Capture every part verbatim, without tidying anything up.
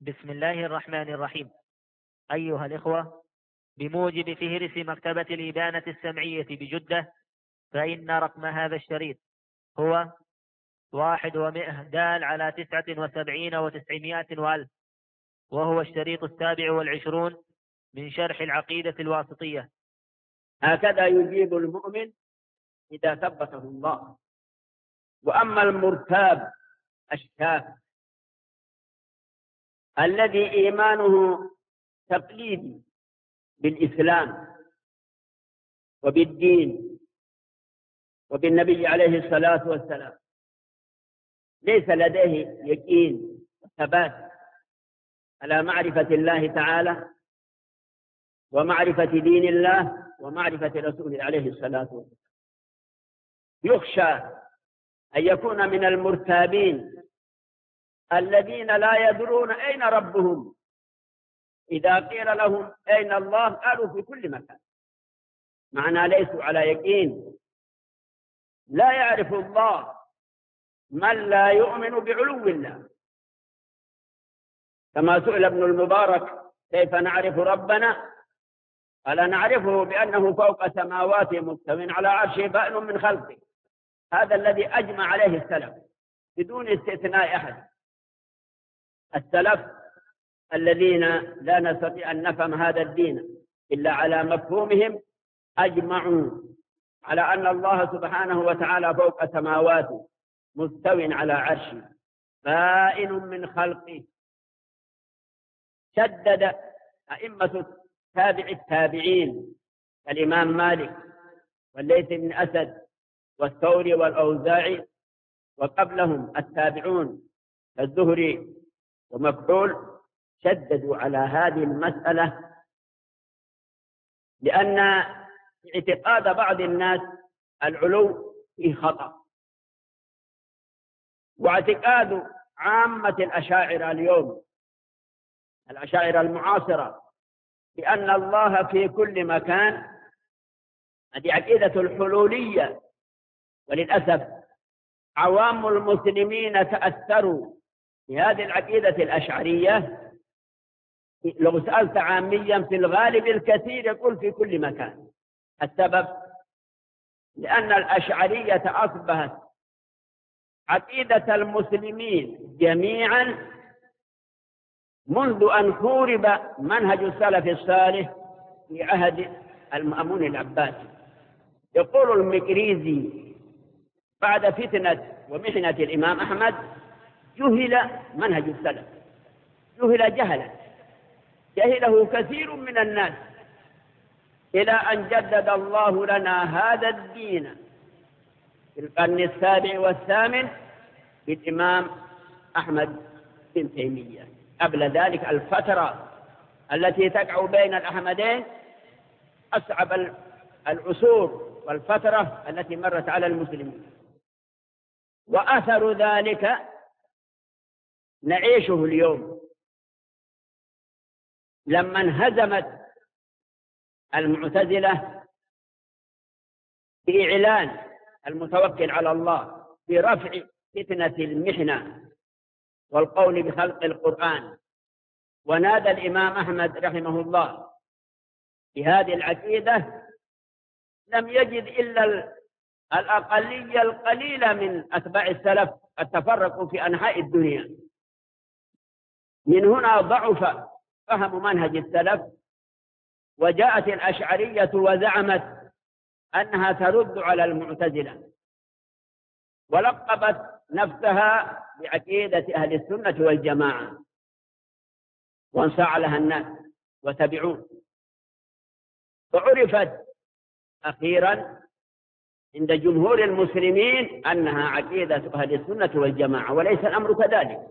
بسم الله الرحمن الرحيم. أيها الإخوة، بموجب فهرس مكتبة الإبانة السمعية بجدة، فإن رقم هذا الشريط هو واحد ومئة دال على تسعة وسبعين وتسعمائة وألف، وهو الشريط السابع والعشرون من شرح العقيدة الواسطية. هكذا يجيب المؤمن إذا ثبته الله. وأما المرتاب الشاك الذي إيمانه تقليدي بالإسلام وبالدين وبالنبي عليه الصلاة والسلام، ليس لديه يقين وثبات على معرفة الله تعالى ومعرفة دين الله ومعرفة رسوله عليه الصلاة والسلام، يخشى أن يكون من المرتابين الذين لا يدرون أين ربهم. إذا قيل لهم أين الله قالوا في كل مكان، معنى ليسوا على يقين. لا يعرف الله من لا يؤمن بعلو الله، كما سئل ابن المبارك كيف نعرف ربنا؟ قال نعرفه بأنه فوق سماواته مستو على عرشه بائن من خلقه. هذا الذي أجمع عليه السلف بدون استثناء أحد. السلف الذين لا نستطيع أن نفهم هذا الدين إلا على مفهومهم أجمعوا على أن الله سبحانه وتعالى فوق سماواته مستو على عرشه بائن من خلقه. شدد أئمة تابع التابعين الإمام مالك والليث بن أسد والثوري والأوزاعي، وقبلهم التابعون الزهري ومكحول، شددوا على هذه المسألة، لأن اعتقاد بعض الناس العلو فيه خطأ، واعتقاد عامة الأشاعرة اليوم، الأشاعرة المعاصرة، بأن الله في كل مكان، هذه عقيدة الحلولية. وللأسف عوام المسلمين تأثروا بهذه العقيدة الأشعرية. لو سألت عاميا في الغالب الكثير يقول في كل مكان. السبب لأن الأشعرية أصبحت عقيدة المسلمين جميعا منذ أن خورب منهج السلف الصالح في عهد المأمون العباسي. يقول المكريزي بعد فتنة ومحنة الإمام أحمد جهل منهج السلف، جهل جهلا جهله كثير من الناس، إلى أن جدد الله لنا هذا الدين في القرن السابع والثامن بالإمام أحمد بن تيمية. قبل ذلك الفترة التي تقع بين الأحمدين أصعب العصور والفترة التي مرت على المسلمين، وأثر ذلك نعيشه اليوم. لما انهزمت المعتزلة بإعلان المتوكل على الله برفع فتنة المحنة والقول بخلق القرآن، ونادى الإمام أحمد رحمه الله بهذه العقيدة، لم يجد إلا الأقلية القليلة من أتباع السلف قد تفرقوا في أنحاء الدنيا. من هنا ضعف فهم منهج السلف، وجاءت الأشعرية وزعمت أنها ترد على المعتزلة، ولقبت نفسها بعقيدة أهل السنة والجماعة، وانصاع لها الناس وتبعون، وعرفت أخيرا عند جمهور المسلمين أنها عقيدة أهل السنة والجماعة، وليس الأمر كذلك.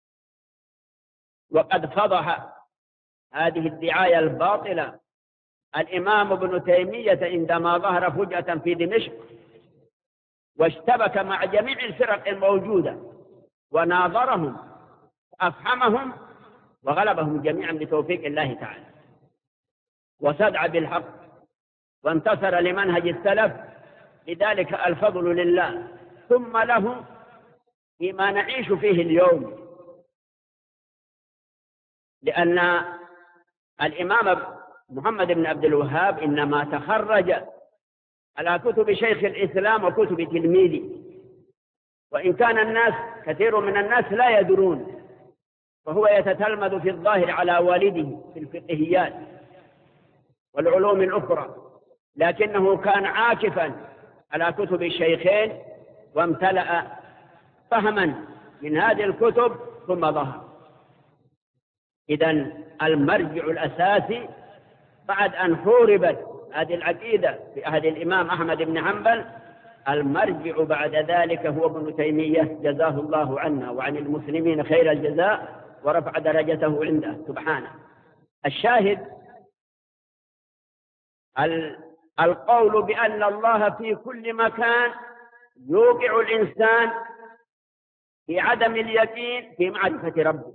وقد فضح هذه الدعاية الباطلة الإمام ابن تيمية عندما ظهر فجأة في دمشق واشتبك مع جميع الفرق الموجودة وناظرهم وأفحمهم وغلبهم جميعا بتوفيق الله تعالى، وسدع بالحق وانتصر لمنهج السلف. لذلك الفضل لله ثم له فيما نعيش فيه اليوم. لأن الإمام محمد بن عبد الوهاب إنما تخرج على كتب شيخ الإسلام وكتب تلميذه، وإن كان الناس كثير من الناس لا يدرون، فهو يتتلمذ في الظاهر على والده في الفقهيات والعلوم الأخرى، لكنه كان عاكفا على كتب الشيخين وامتلأ فهما من هذه الكتب ثم ظهر. إذن المرجع الأساسي بعد أن حوربت هذه العقيدة في عهد الإمام أحمد بن حنبل، المرجع بعد ذلك هو ابن تيمية جزاه الله عنا وعن المسلمين خير الجزاء ورفع درجته عنده سبحانه. الشاهد القول بأن الله في كل مكان يوقع الإنسان في عدم اليقين في معرفة ربه.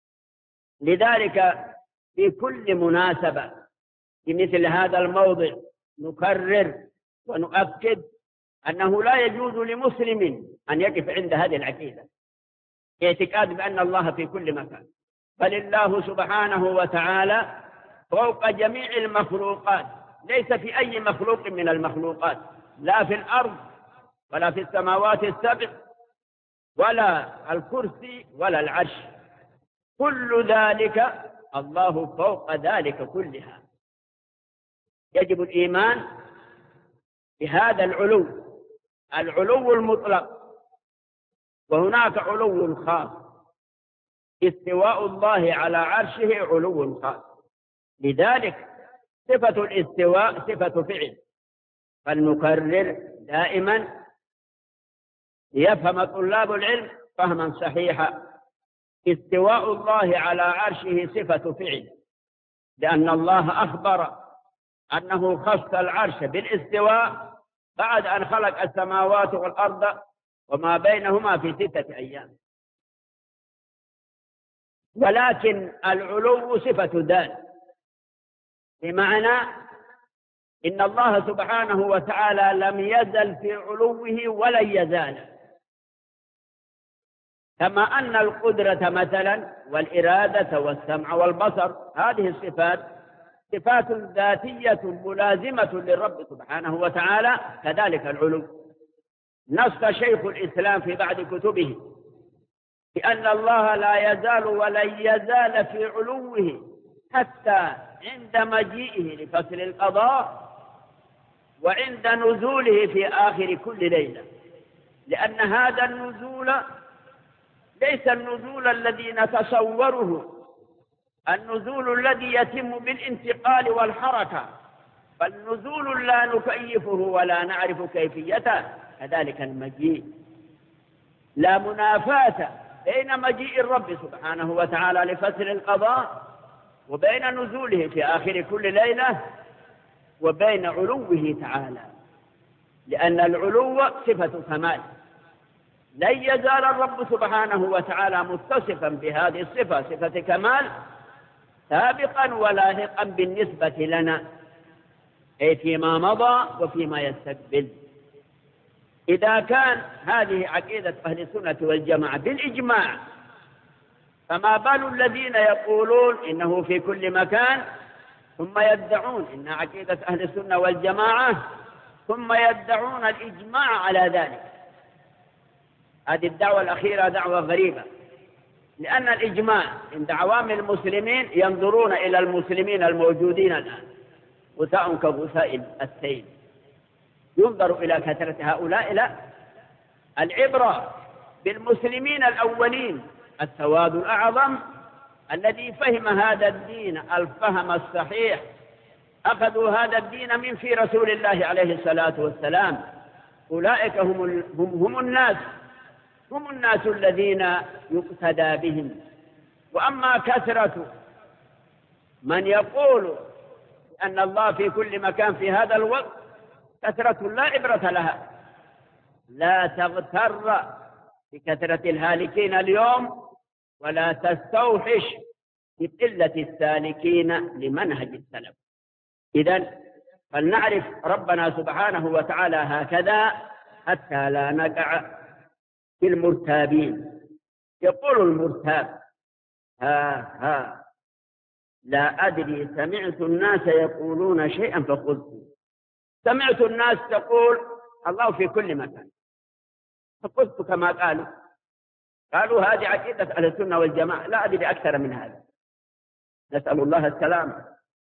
لذلك في كل مناسبة في مثل هذا الموضع نكرر ونؤكد أنه لا يجوز لمسلم أن يقف عند هذه العقيدة، اعتقاد بأن الله في كل مكان، بل الله سبحانه وتعالى فوق جميع المخلوقات، ليس في أي مخلوق من المخلوقات، لا في الأرض ولا في السماوات السبع ولا الكرسي ولا العرش، كل ذلك الله فوق ذلك كلها. يجب الإيمان بهذا العلو، العلو المطلق، وهناك علو خاص، استواء الله على عرشه علو خاص. لذلك صفة الاستواء صفة فعل، فلنكرر دائما ليفهم طلاب العلم فهما صحيحا. استواء الله على عرشه صفة فعل، لأن الله أخبر أنه خص العرش بالاستواء بعد أن خلق السماوات والأرض وما بينهما في ستة أيام. ولكن العلو صفة ذات، بمعنى إن الله سبحانه وتعالى لم يزل في علوه ولن يزال، كما أن القدرة مثلا والإرادة والسمع والبصر هذه الصفات صفات ذاتية ملازمة للرب سبحانه وتعالى، كذلك العلو. نص شيخ الإسلام في بعض كتبه بأن الله لا يزال ولن يزال في علوه حتى عند مجيئه لفصل القضاء وعند نزوله في آخر كل ليلة، لأن هذا النزول ليس النزول الذي نتصوره، النزول الذي يتم بالانتقال والحركة، بل نزول لا نكيفه ولا نعرف كيفيته. كذلك المجيء لا منافاة بين مجيء الرب سبحانه وتعالى لفصل القضاء وبين نزوله في آخر كل ليلة وبين علوه تعالى، لأن العلو صفة كمال، لن يزال الرب سبحانه وتعالى متصفا بهذه الصفة صفة كمال سابقا ولاحقا بالنسبة لنا، أي فيما مضى وفيما يستقبل. إذا كان هذه عقيدة أهل السنة والجماعة بالإجماع، فما بال الذين يقولون إنه في كل مكان ثم يدعون إن عقيدة أهل السنة والجماعة ثم يدعون الإجماع على ذلك؟ هذه الدعوة الأخيرة دعوة غريبة، لأن الإجماع عند عوام المسلمين ينظرون إلى المسلمين الموجودين الآن غثاء كغثاء السيل، ينظر إلى كثرة هؤلاء، لا، العبرة بالمسلمين الأولين، السواد الأعظم الذي فهم هذا الدين الفهم الصحيح، أخذوا هذا الدين من في رسول الله عليه الصلاة والسلام، أولئك هم, هم, هم الناس هم الناس الذين يقتدى بهم. وأما كثرة من يقول أن الله في كل مكان في هذا الوقت كثرة لا عبرة لها، لا تغتر بكثرة الهالكين اليوم ولا تستوحش بقلة السالكين لمنهج السلف. إذن فلنعرف ربنا سبحانه وتعالى هكذا حتى لا نقع في المرتابين. يقول المرتاب ها ها لا أدري سمعت الناس يقولون شيئا فقلت. سمعت الناس تقول الله في كل مكان، فقلت كما قالوا. قالوا هذه عقيدة أهل السنة والجماعة، لا أدري أكثر من هذا. نسأل الله السلامة.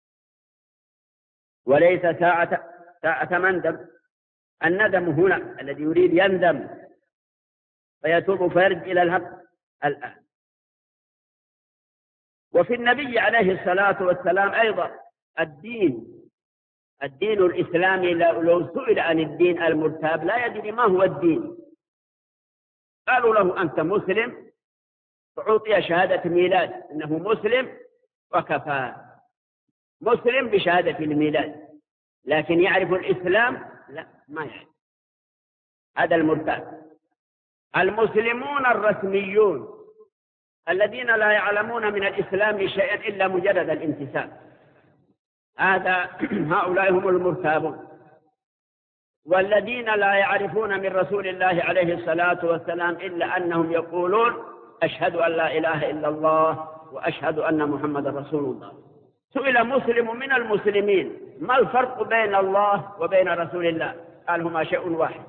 وليس ساعة ساعة مندم. الندم هنا الذي يريد يندم فيتوب فيرجع إلى الحق الآن. وفي النبي عليه الصلاة والسلام أيضا الدين الدين الإسلامي لو سئل عن الدين المرتاب لا يدري ما هو الدين. قالوا له أنت مسلم، فأعطي شهادة ميلاد إنه مسلم وكفى. مسلم بشهادة الميلاد، لكن يعرف الإسلام؟ لا، ما يعرف. هذا المرتاب. المسلمون الرسميون الذين لا يعلمون من الإسلام شيئا إلا مجرد الانتساب، هذا هؤلاء هم المرتابون. والذين لا يعرفون من رسول الله عليه الصلاة والسلام إلا أنهم يقولون أشهد أن لا إله إلا الله وأشهد أن محمد رسول الله. سئل مسلم من المسلمين ما الفرق بين الله وبين رسول الله؟ قال هما شيء واحد.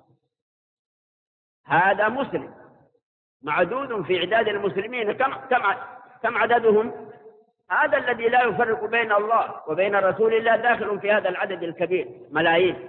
هذا مسلم معدود في عداد المسلمين. كم كم كم عددهم؟ هذا الذي لا يفرق بين الله وبين رسول الله داخل في هذا العدد الكبير، ملايين.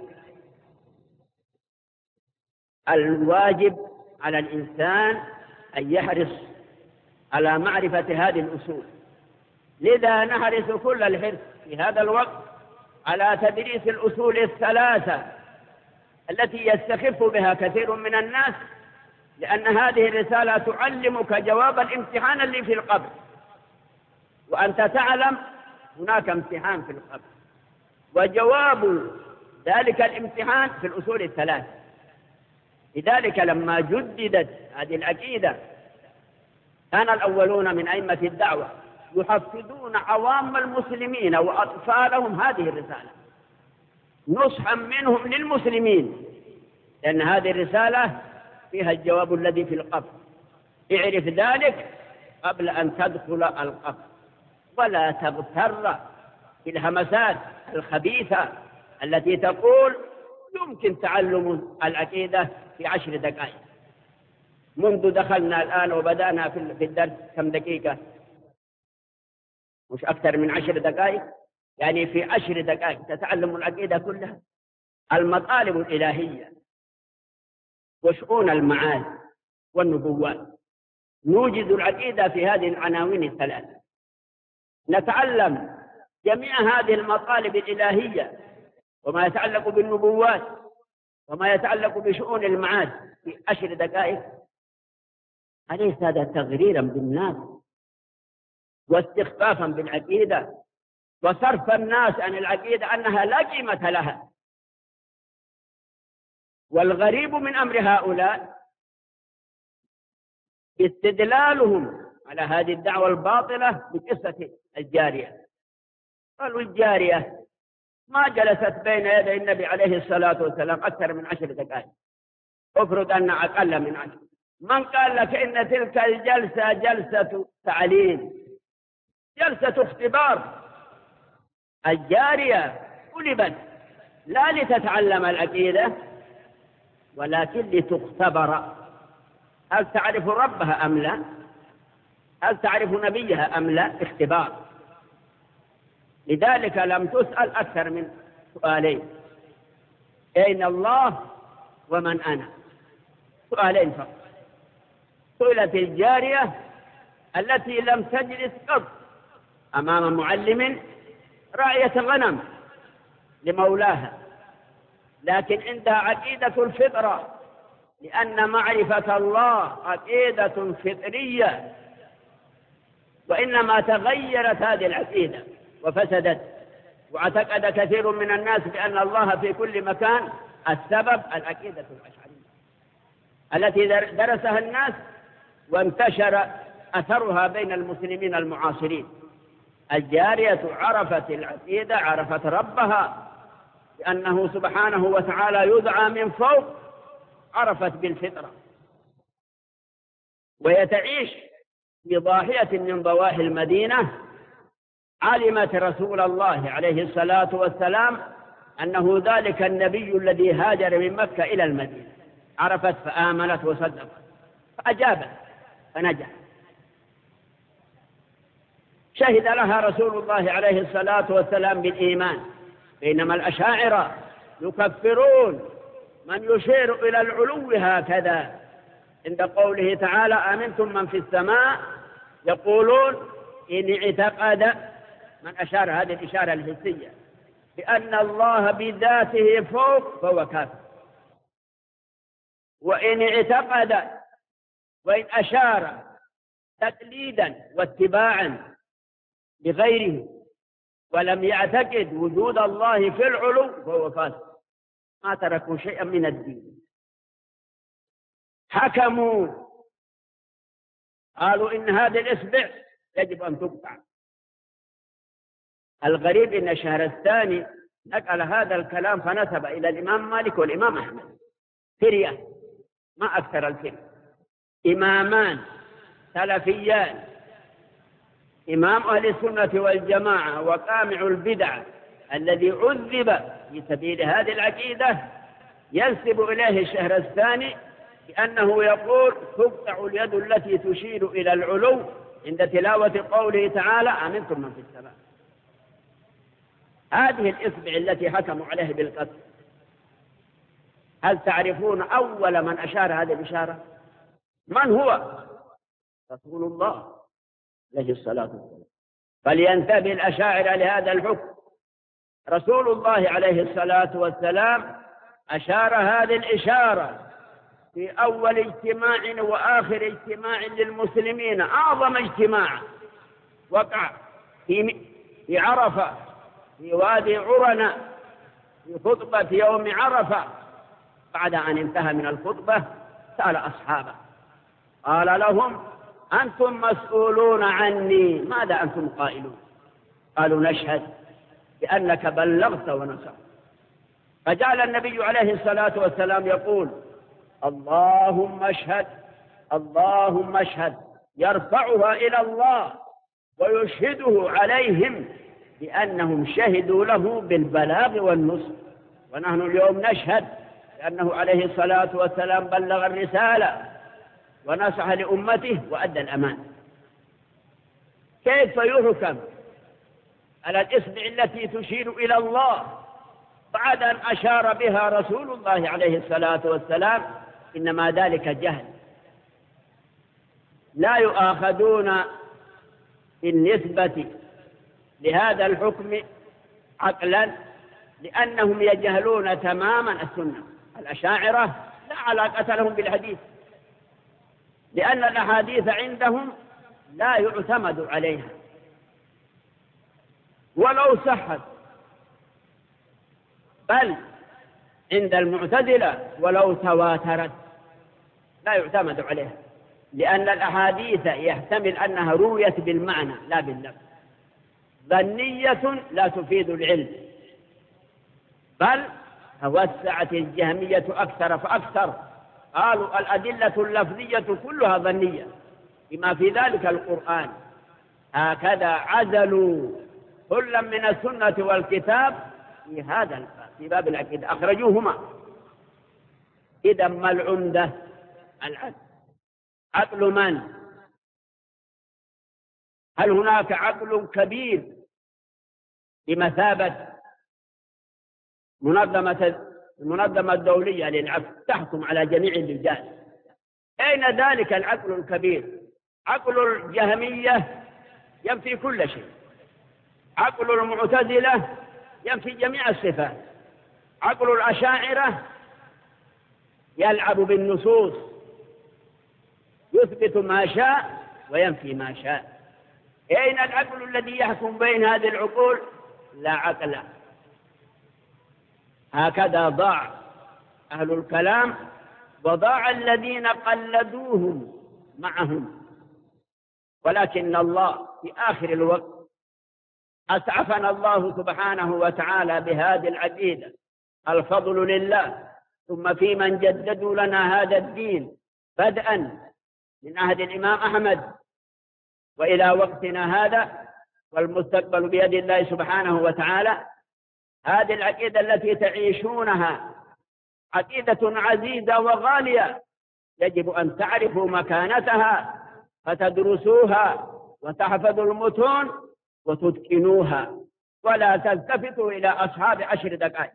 الواجب على الإنسان أن يحرص على معرفة هذه الأصول. لذا نحرص كل الحرص في هذا الوقت على تدريس الأصول الثلاثة التي يستخف بها كثير من الناس، لأن هذه الرسالة تعلمك جواب الامتحان اللي في القبر، وأنت تعلم هناك امتحان في القبر، وجواب ذلك الامتحان في الأصول الثلاث. لذلك لما جددت هذه العقيدة كان الأولون من أئمة الدعوة يحفظون عوام المسلمين وأطفالهم هذه الرسالة نصحا منهم للمسلمين، لأن هذه الرسالة فيها الجواب الذي في القبر. اعرف ذلك قبل أن تدخل القبر، ولا تغتر بالهمسات الخبيثة التي تقول يمكن تعلم العقيدة في عشر دقائق. منذ دخلنا الآن وبدأنا في الدرس كم دقيقة؟ مش أكثر من عشر دقائق. يعني في عشر دقائق تتعلم العقيدة كلها، المطالب الإلهية وشؤون المعاد والنبوات. نوجد العقيدة في هذه العناوين الثلاثة. نتعلم جميع هذه المطالب الإلهية وما يتعلق بالنبوات وما يتعلق بشؤون المعاد في عشر دقائق. أليس هذا تغريرا بالناس واستخفافا بالعقيدة وصرف الناس عن العقيدة أنها لا قيمة لها؟ والغريب من أمر هؤلاء استدلالهم على هذه الدعوة الباطلة بقصة الجارية. قالوا الجارية ما جلست بين يدي النبي عليه الصلاة والسلام أكثر من عشر دقائق، افرض أن أقل من عشر. من قال لك إن تلك الجلسة جلسة تعليم، جلسة اختبار؟ الجارية قلبت لا لتتعلم العقيدة ولكن لتختبر، هل تعرف ربها أم لا؟ هل تعرف نبيها أم لا؟ اختبار. لذلك لم تسأل أكثر من سؤالين: أين الله ومن أنا؟ سؤالين فقط. سئلت الجارية التي لم تجلس قط أمام معلم راعية غنم لمولاها، لكن عندها عقيدة الفطرة، لأن معرفة الله عقيدة فطرية، وإنما تغيرت هذه العقيدة وفسدت، واعتقد كثير من الناس بأن الله في كل مكان. السبب العقيدة الأشعرية التي درسها الناس وانتشر أثرها بين المسلمين المعاصرين. الجارية عرفت العقيدة، عرفت ربها لأنه سبحانه وتعالى يدعى من فوق، عرفت بالفطرة، وهي تعيش في ضاحية من ضواحي المدينة علمت رسول الله عليه الصلاة والسلام أنه ذلك النبي الذي هاجر من مكة إلى المدينة، عرفت فآمنت وصدقت فأجابت فنجح. شهد لها رسول الله عليه الصلاة والسلام بالإيمان، بينما الأشاعرة يكفرون من يشير إلى العلو هكذا عند قوله تعالى آمنتم من في السماء، يقولون إن اعتقد من أشار هذه الإشارة الحسية بأن الله بذاته فوق فهو كافر، وإن اعتقد وإن أشار تقليدا واتباعا لغيره ولم يعتقد وجود الله في العلو فهو فاسق، ما تركوا شيئا من الدين. حكموا قالوا إن هذه الإصبع يجب أن تقطع. الغريب إن الشهرستاني نقل هذا الكلام فنسب إلى الإمام مالك والإمام أحمد، فرية ما أكثر الفرية، إمامان سلفيان، إمام أهل السنة والجماعة وقامع البدع الذي عذب في سبيل هذه العقيدة، ينسب إليه الشهرستاني بأنه يقول تقطع اليد التي تشير إلى العلو عند تلاوة قوله تعالى آمنتم من في السماء. هذه الإصبع التي حكموا عليه بالقتل، هل تعرفون أول من أشار هذه الإشارة؟ من هو؟ رسول الله عليه الصلاة والسلام. فلينتبه الأشاعرة لهذا الحكم. رسول الله عليه الصلاة والسلام أشار هذه الإشارة في أول اجتماع وآخر اجتماع للمسلمين، أعظم اجتماع وقع في في عرفة في وادي عرنة في خطبة يوم عرفة. بعد أن انتهى من الخطبة سأل أصحابه قال لهم أنتم مسؤولون عني، ماذا أنتم قائلون؟ قالوا نشهد بأنك بلغت ونصرت. فجعل النبي عليه الصلاة والسلام يقول اللهم اشهد اللهم اشهد، يرفعها إلى الله ويشهده عليهم بأنهم شهدوا له بالبلاغ والنصر. ونحن اليوم نشهد بأنه عليه الصلاة والسلام بلغ الرسالة ونصح لأمته وأدى الأمان. كيف يحكم على الإصبع التي تشير إلى الله بعد أن أشار بها رسول الله عليه الصلاة والسلام؟ إنما ذلك جهل. لا يؤاخذون بالنسبة لهذا الحكم عقلا، لأنهم يجهلون تماما السنة. الأشاعرة لا علاقة لهم بالحديث، لأن الأحاديث عندهم لا يعتمد عليها ولو صحت، بل عند المعتزلة ولو تواترت لا يعتمد عليها، لأن الأحاديث يحتمل أنها رويت بالمعنى لا باللفظ. ظنية لا تفيد العلم، بل توسعت الجهمية أكثر فأكثر، قالوا الأدلة اللفظية كلها ظنية بما في ذلك القرآن. هكذا عزلوا كلا من السنة والكتاب في هذا الباب، في باب العقيدة أخرجوهما. إذا ما العمدة؟ العقل. عقل من؟ هل هناك عقل كبير بمثابة منظمة المنظمة الدولية للعقل تحكم على جميع الرجال؟ أين ذلك العقل الكبير؟ عقل الجهمية ينفي كل شيء، عقل المعتزلة ينفي جميع الصفات، عقل الأشاعرة يلعب بالنصوص، يثبت ما شاء وينفي ما شاء. أين العقل الذي يحكم بين هذه العقول؟ لا عقل. هكذا ضاع أهل الكلام وضاع الذين قلدوهم معهم. ولكن الله في آخر الوقت أسعفنا الله سبحانه وتعالى بهذه العقيدة، الفضل لله. ثم في من جددوا لنا هذا الدين بدءا من عهد الإمام أحمد وإلى وقتنا هذا، والمستقبل بيد الله سبحانه وتعالى. هذه العقيدة التي تعيشونها عقيدة عزيزة وغالية، يجب أن تعرفوا مكانتها فتدرسوها وتحفظوا المتون وتتقنوها، ولا تلتفتوا إلى أصحاب عشر دقائق.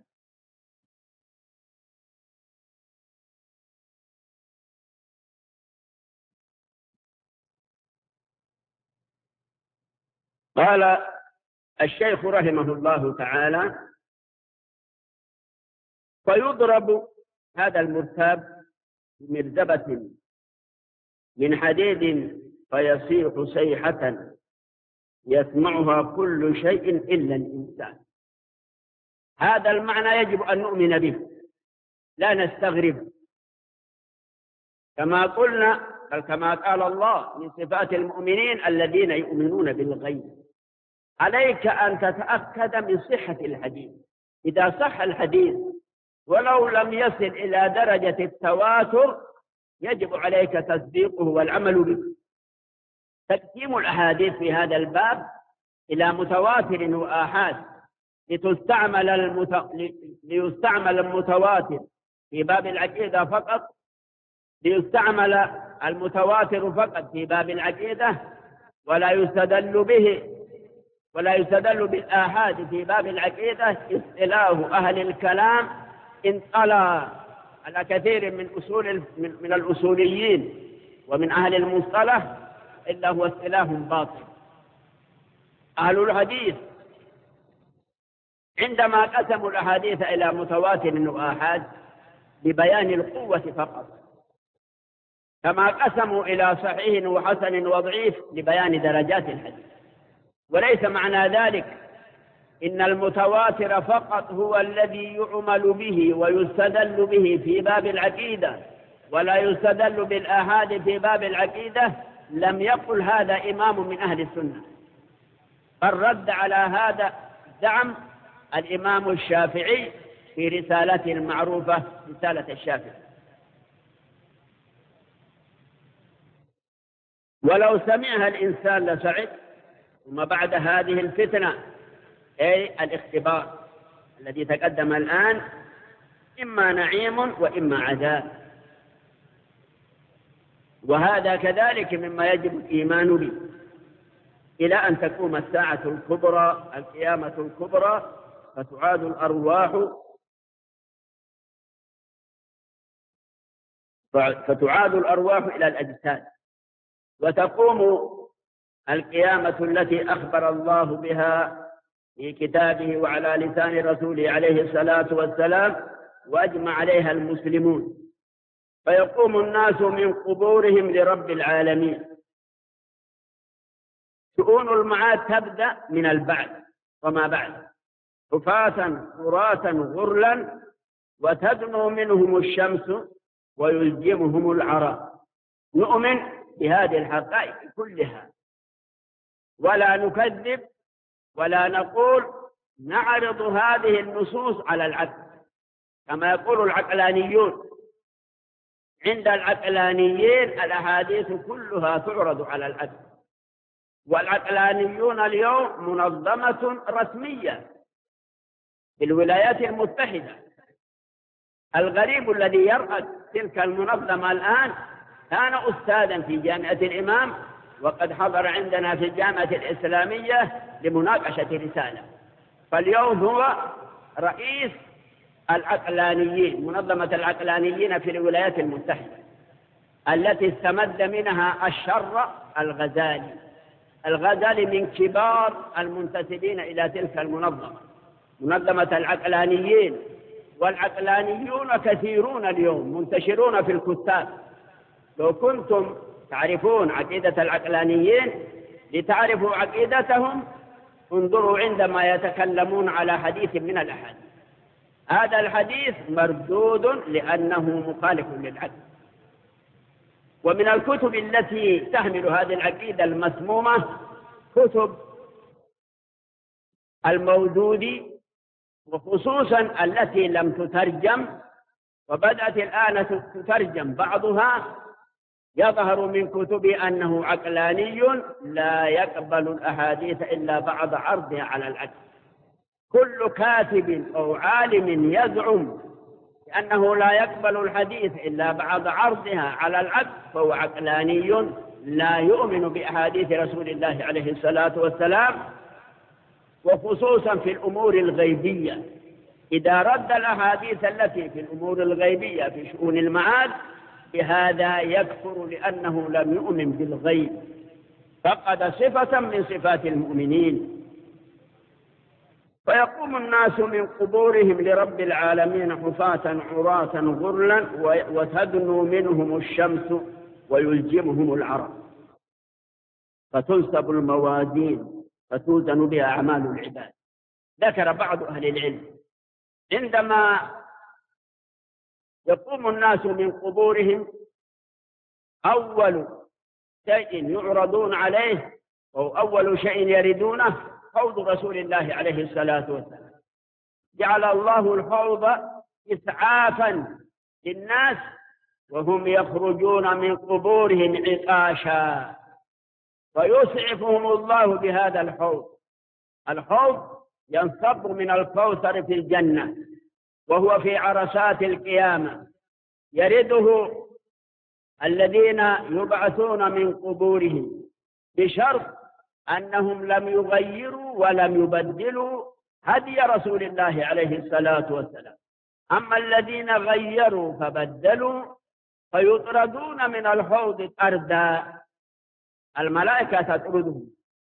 قال الشيخ رحمه الله تعالى: فيضرب هذا المرتاب بمرزبة من حديد فيصيح صيحة يسمعها كل شيء إلا الإنسان. هذا المعنى يجب أن نؤمن به، لا نستغرب. كما قلنا بل كما قال الله من صفات المؤمنين الذين يؤمنون بالغيب. عليك أن تتأكد من صحة الحديث. إذا صح الحديث ولو لم يصل إلى درجة التواتر يجب عليك تصديقه والعمل به. تقسيم الأحاديث في هذا الباب إلى متواتر وآحاد لتستعمل المت... ليستعمل المتواتر في باب العقيدة فقط، ليستعمل المتواتر فقط في باب العقيدة، ولا يستدل به ولا يستدل بالآحاد في باب العقيدة. اصطلاح أهل الكلام انطلى على كثير من أصول من الأصوليين ومن أهل المصطلح إلا هو اصطلاح باطل. أهل الحديث عندما قسموا الأحاديث إلى متواتر وآحاد ببيان القوة فقط، كما قسموا إلى صحيح وحسن وضعيف لبيان درجات الحديث. وليس معنى ذلك إن المتواتر فقط هو الذي يعمل به ويستدل به في باب العقيدة ولا يستدل بالآحاد في باب العقيدة. لم يقل هذا إمام من أهل السنة، بل رد على هذا زعم الإمام الشافعي في رسالته المعروفة رسالة الشافعي. ولو سمعها الإنسان لسعد. ثم بعد هذه الفتنة أي الاختبار الذي تقدم الآن إما نعيم وإما عذاب، وهذا كذلك مما يجب الإيمان به إلى أن تقوم الساعة الكبرى القيامة الكبرى فتعاد الأرواح فتعاد الأرواح إلى الأجساد، وتقوم القيامة التي أخبر الله بها في كتابه وعلى لسان رسوله عليه الصلاة والسلام وأجمع عليها المسلمون. فيقوم الناس من قبورهم لرب العالمين. شؤون المعاد تبدأ من البعث وما بعد، حفاة عراة غرلا، وتدنو منهم الشمس ويلجمهم العرى. نؤمن بهذه الحقائق كلها ولا نكذب ولا نقول نعرض هذه النصوص على العقل كما يقول العقلانيون. عند العقلانيين الأحاديث كلها تعرض على العقل، والعقلانيون اليوم منظمة رسمية في الولايات المتحدة. الغريب الذي يرأس تلك المنظمة الآن كان أستاذا في جامعة الإمام، وقد حضر عندنا في الجامعة الإسلامية لمناقشة رسالة، فاليوم هو رئيس العقلانيين، منظمة العقلانيين في الولايات المتحدة التي استمد منها الشر الغزالي. الغزالي من كبار المنتسبين إلى تلك المنظمة، منظمة العقلانيين. والعقلانيون كثيرون اليوم منتشرون في الكتاب. لو كنتم تعرفون عقيدة العقلانيين لتعرفوا عقيدتهم انظروا عندما يتكلمون على حديث من الأحاديث. هذا الحديث مردود لأنه مخالف للعقل. ومن الكتب التي تحمل هذه العقيدة المسمومة كتب المودودي، وخصوصا التي لم تترجم وبدأت الآن تترجم بعضها يظهر من كتبي أنه عقلاني لا يقبل الأحاديث إلا بعد عرضها على العقل. كل كاتب أو عالم يزعم أنه لا يقبل الحديث إلا بعد عرضها على العقل فهو عقلاني لا يؤمن بأحاديث رسول الله عليه الصلاة والسلام، وخصوصا في الأمور الغيبية. إذا رد الأحاديث التي في الأمور الغيبية في شؤون المعاد بهذا يكفر لأنه لم يؤمن بالغيب، فقد صفة من صفات المؤمنين. فيقوم الناس من قبورهم لرب العالمين حفاة عراة غرلا وتدنو منهم الشمس ويلجمهم العرق، فتنسب الموازين فتوزن بها أعمال العباد. ذكر بعض أهل العلم عندما يقوم الناس من قبورهم أول شيء يعرضون عليه أو أول شيء يردونه حوض رسول الله عليه الصلاة والسلام. جعل الله الحوض إسعافا للناس وهم يخرجون من قبورهم عطاشا، فيسعفهم الله بهذا الحوض. الحوض ينصب من الكوثر في الجنة وهو في عرصات القيامة، يرده الذين يبعثون من قبورهم بشرط أنهم لم يغيروا ولم يبدلوا هدي رسول الله عليه الصلاة والسلام. أما الذين غيروا فبدلوا فيطردون من الحوض طردا، الملائكة تطردهم.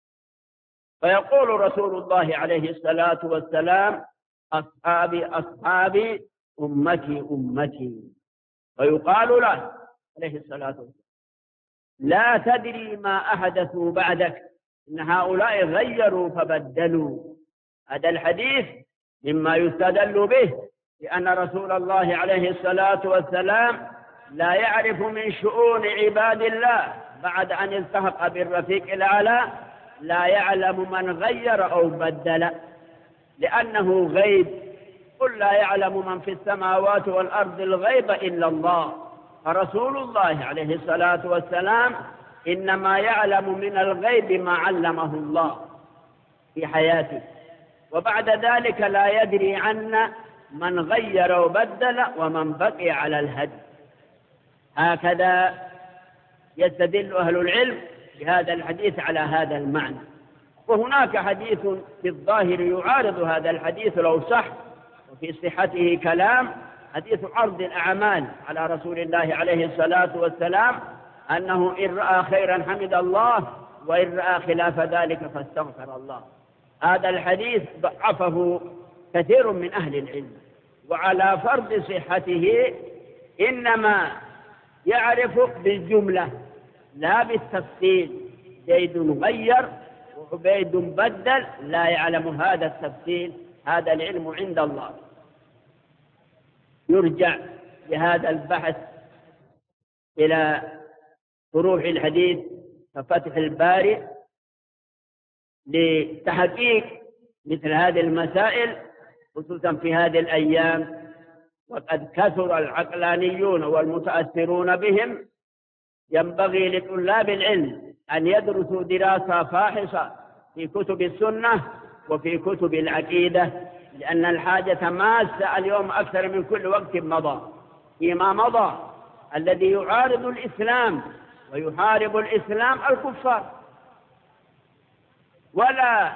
فيقول رسول الله عليه الصلاة والسلام: أصحابي أصحابي أمتي أمتي. ويقال له عليه الصلاة والسلام: لا تدري ما أحدثوا بعدك، إن هؤلاء غيروا فبدلوا. هذا الحديث مما يستدل به لأن رسول الله عليه الصلاة والسلام لا يعرف من شؤون عباد الله بعد أن التحق بالرفيق الأعلى، لا يعلم من غير أو بدل، لأنه غيب. قل لا يعلم من في السماوات والأرض الغيب إلا الله. فرسول الله عليه الصلاة والسلام إنما يعلم من الغيب ما علمه الله في حياته، وبعد ذلك لا يدري عنا من غير وبدل ومن بقي على الهدي. هكذا يستدل أهل العلم بهذا الحديث على هذا المعنى. وهناك حديث في الظاهر يعارض هذا الحديث لو صح، وفي صحته كلام، حديث عرض الأعمال على رسول الله عليه الصلاة والسلام، أنه إن رأى خيرا حمد الله وإن رأى خلاف ذلك فاستغفر الله. هذا الحديث ضعفه كثير من أهل العلم، وعلى فرض صحته إنما يعرف بالجملة لا بالتفصيل. زيد غير وعبيد بدل، لا يعلم هذا التفصيل، هذا العلم عند الله. يرجع بهذا البحث إلى فروع الحديث كفتح الباري لتحقيق مثل هذه المسائل، خصوصا في هذه الأيام، وقد كثر العقلانيون والمتأثرون بهم. ينبغي لطلاب العلم أن يدرسوا دراسة فاحصة في كتب السنة وفي كتب العقيدة، لأن الحاجة ماسة اليوم أكثر من كل وقت مضى. فيما مضى الذي يعارض الإسلام ويحارب الإسلام الكفار، ولا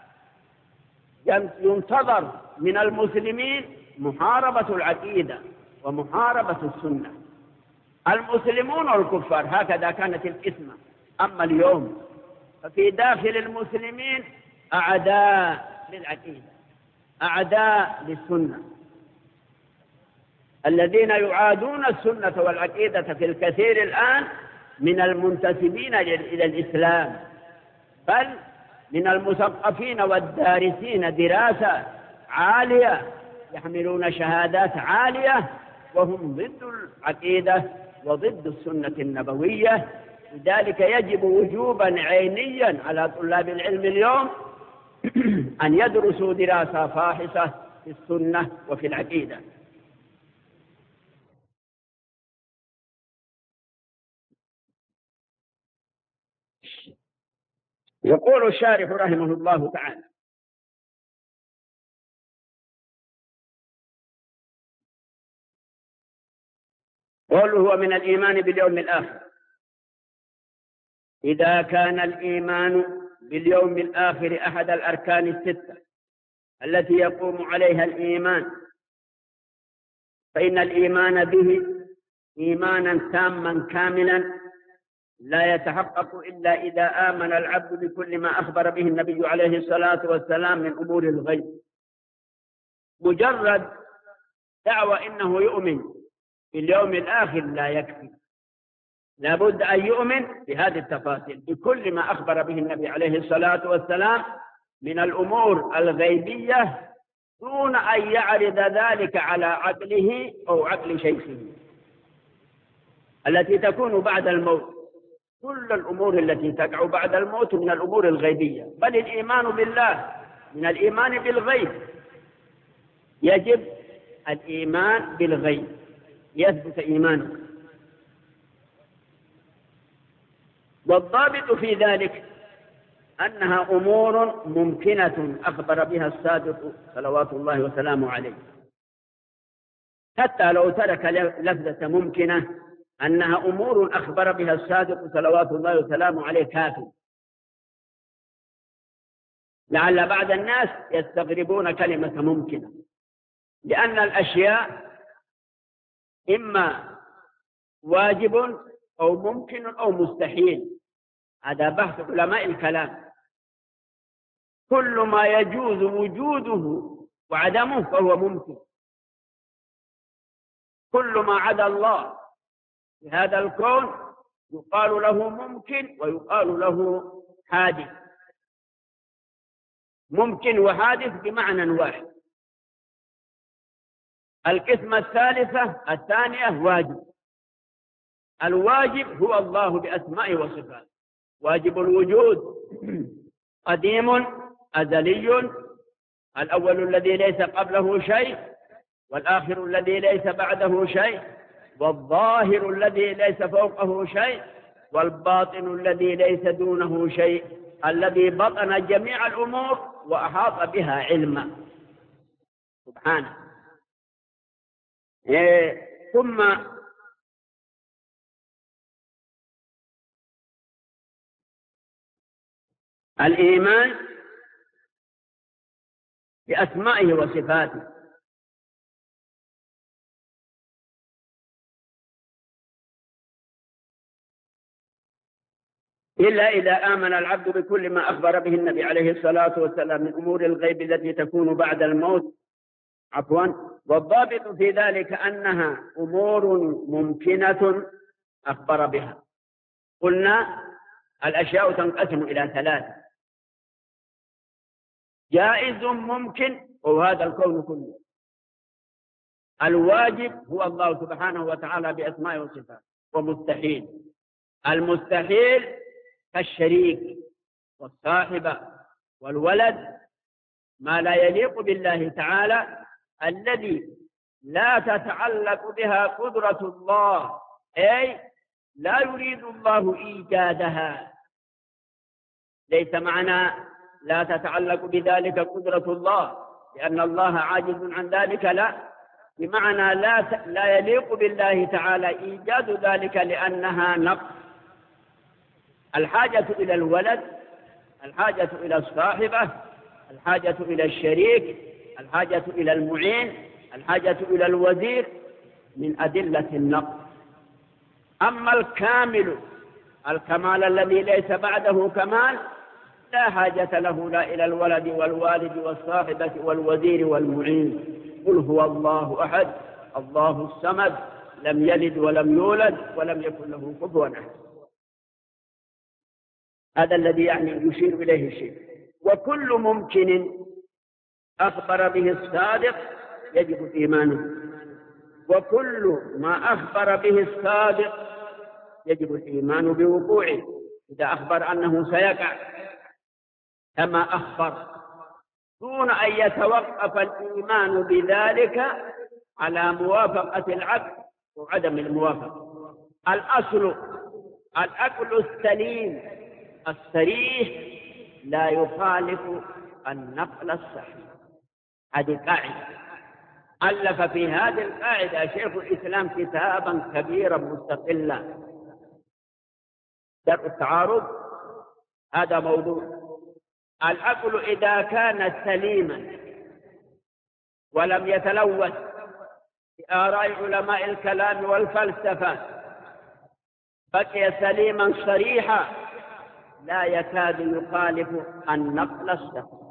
ينتظر من المسلمين محاربة العقيدة ومحاربة السنة. المسلمون والكفار هكذا كانت القسمة. أما اليوم ففي داخل المسلمين أعداء للعقيدة، أعداء للسنة، الذين يعادون السنة والعقيدة في الكثير الآن من المنتسبين إلى الإسلام، بل من المثقفين والدارسين دراسة عالية، يحملون شهادات عالية وهم ضد العقيدة وضد السنة النبوية. لذلك يجب وجوبا عينيا على طلاب العلم اليوم أن يدرسوا دراسة فاحصة في السنة وفي العقيدة. يقول الشارح رحمه الله تعالى: قوله هو من الإيمان باليوم الآخر. إذا كان الإيمان باليوم الآخر أحد الأركان الستة التي يقوم عليها الإيمان، فإن الإيمان به إيمانا تاما كاملا لا يتحقق إلا إذا آمن العبد بكل ما أخبر به النبي عليه الصلاة والسلام من أمور الغيب. مجرد دعوى إنه يؤمن باليوم الآخر لا يكفي، لابد أن يؤمن بهذه التفاصيل بكل ما أخبر به النبي عليه الصلاة والسلام من الأمور الغيبية دون أن يعرض ذلك على عقله أو عقل شيخه التي تكون بعد الموت. كل الأمور التي تقع بعد الموت من الأمور الغيبية، بل الإيمان بالله من الإيمان بالغيب. يجب الإيمان بالغيب يثبت إيمانه. والضابط في ذلك أنها أمور ممكنة أخبر بها الصادق صلوات الله وسلامه عليه، حتى لو ترك لفظة ممكنة أنها أمور أخبر بها الصادق صلوات الله وسلامه عليه كافٍ. لعل بعض الناس يستغربون كلمة ممكنة، لأن الأشياء إما واجب أو ممكن أو مستحيل، هذا بحث علماء الكلام. كل ما يجوز وجوده وعدمه فهو ممكن، كل ما عدا الله في هذا الكون يقال له ممكن ويقال له حادث. ممكن وحادث بمعنى واحد. القسمة الثالثة الثانية واجب. الواجب هو الله بأسمائه وصفاته، واجب الوجود قديم أزلي، الأول الذي ليس قبله شيء، والآخر الذي ليس بعده شيء، والظاهر الذي ليس فوقه شيء، والباطن الذي ليس دونه شيء، الذي بطن جميع الأمور وأحاط بها علما سبحانه. إيه ثم الإيمان بأسمائه وصفاته. إلا إذا آمن العبد بكل ما أخبر به النبي عليه الصلاة والسلام من أمور الغيب التي تكون بعد الموت. عفوا والضابط في ذلك أنها أمور ممكنة أخبر بها. قلنا الأشياء تنقسم إلى ثلاثة: جائز ممكن وهذا الكون كله، الواجب هو الله سبحانه وتعالى بأسمائه وصفاته، ومستحيل. المستحيل كالشريك والصاحبة والولد، ما لا يليق بالله تعالى، الذي لا تتعلق بها قدرة الله، أي لا يريد الله إيجادها. ليس معنى لا تتعلق بذلك قدرة الله لأن الله عاجز عن ذلك، لا، بمعنى لا لا يليق بالله تعالى إيجاد ذلك لأنها نقص. الحاجة إلى الولد، الحاجة إلى الصاحبة، الحاجة إلى الشريك، الحاجة إلى المعين، الحاجة إلى الوزير من أدلة النقص. أما الكامل، الكمال الذي ليس بعده كمال، لا حاجة له لا إلى الولد والوالد والصاحبة والوزير والمعين. قل هو الله أحد الله الصمد لم يلد ولم يولد ولم يكن له كفوا أحد. هذا الذي يعني يشير إليه الشيء. وكل ممكن أخبر به الصادق يجب إيمانه، وكل ما أخبر به الصادق يجب الإيمان بوقوعه. إذا أخبر أنه سيقع كما أخبر دون أن يتوقف الإيمان بذلك على موافقة العقل وعدم الموافقة. الأصل العقل السليم الصريح لا يخالف النقل الصحيح. هذه قاعدة ألف في هذه القاعدة شيخ الإسلام كتابا كبيرا مستقلا. درء التعارض هذا موضوع. العقل إذا كان سليما ولم يتلوث بآراء علماء الكلام والفلسفة بقي سليما صريحا لا يكاد يخالف النقل الصحيح.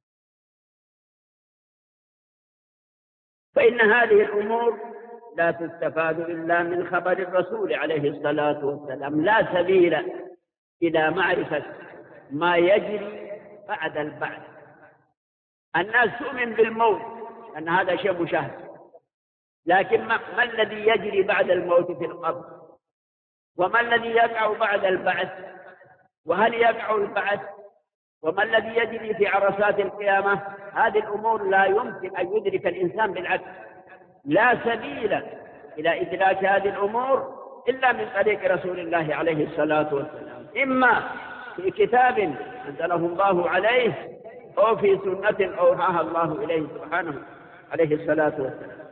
فإن هذه الأمور لا تستفاد إلا من خبر الرسول عليه الصلاة والسلام. لا سبيل إلى معرفة ما يجري بعد البعث. الناس تؤمن بالموت أن هذا شيء مشاهد، لكن ما, ما الذي يجري بعد الموت في القبر؟ وما الذي يقع بعد البعث؟ وهل يقع البعث؟ وما الذي يجري في عرصات القيامة؟ هذه الأمور لا يمكن أن يدرك الإنسان بالعكس. لا سبيل إلى إدراك هذه الأمور إلا من طريق رسول الله عليه الصلاة والسلام، إما في كتاب أنزله الله عليه أو في سنة أوحاها الله إليه سبحانه عليه الصلاة والسلام.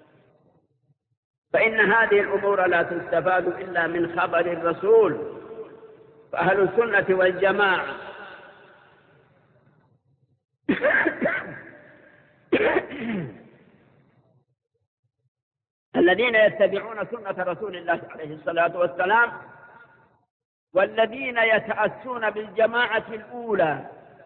فإن هذه الأمور لا تستفاد إلا من خبر الرسول. فأهل السنة والجماعة الذين يتبعون سنة رسول الله عليه الصلاة والسلام والذين يتأسون بالجماعة الأولى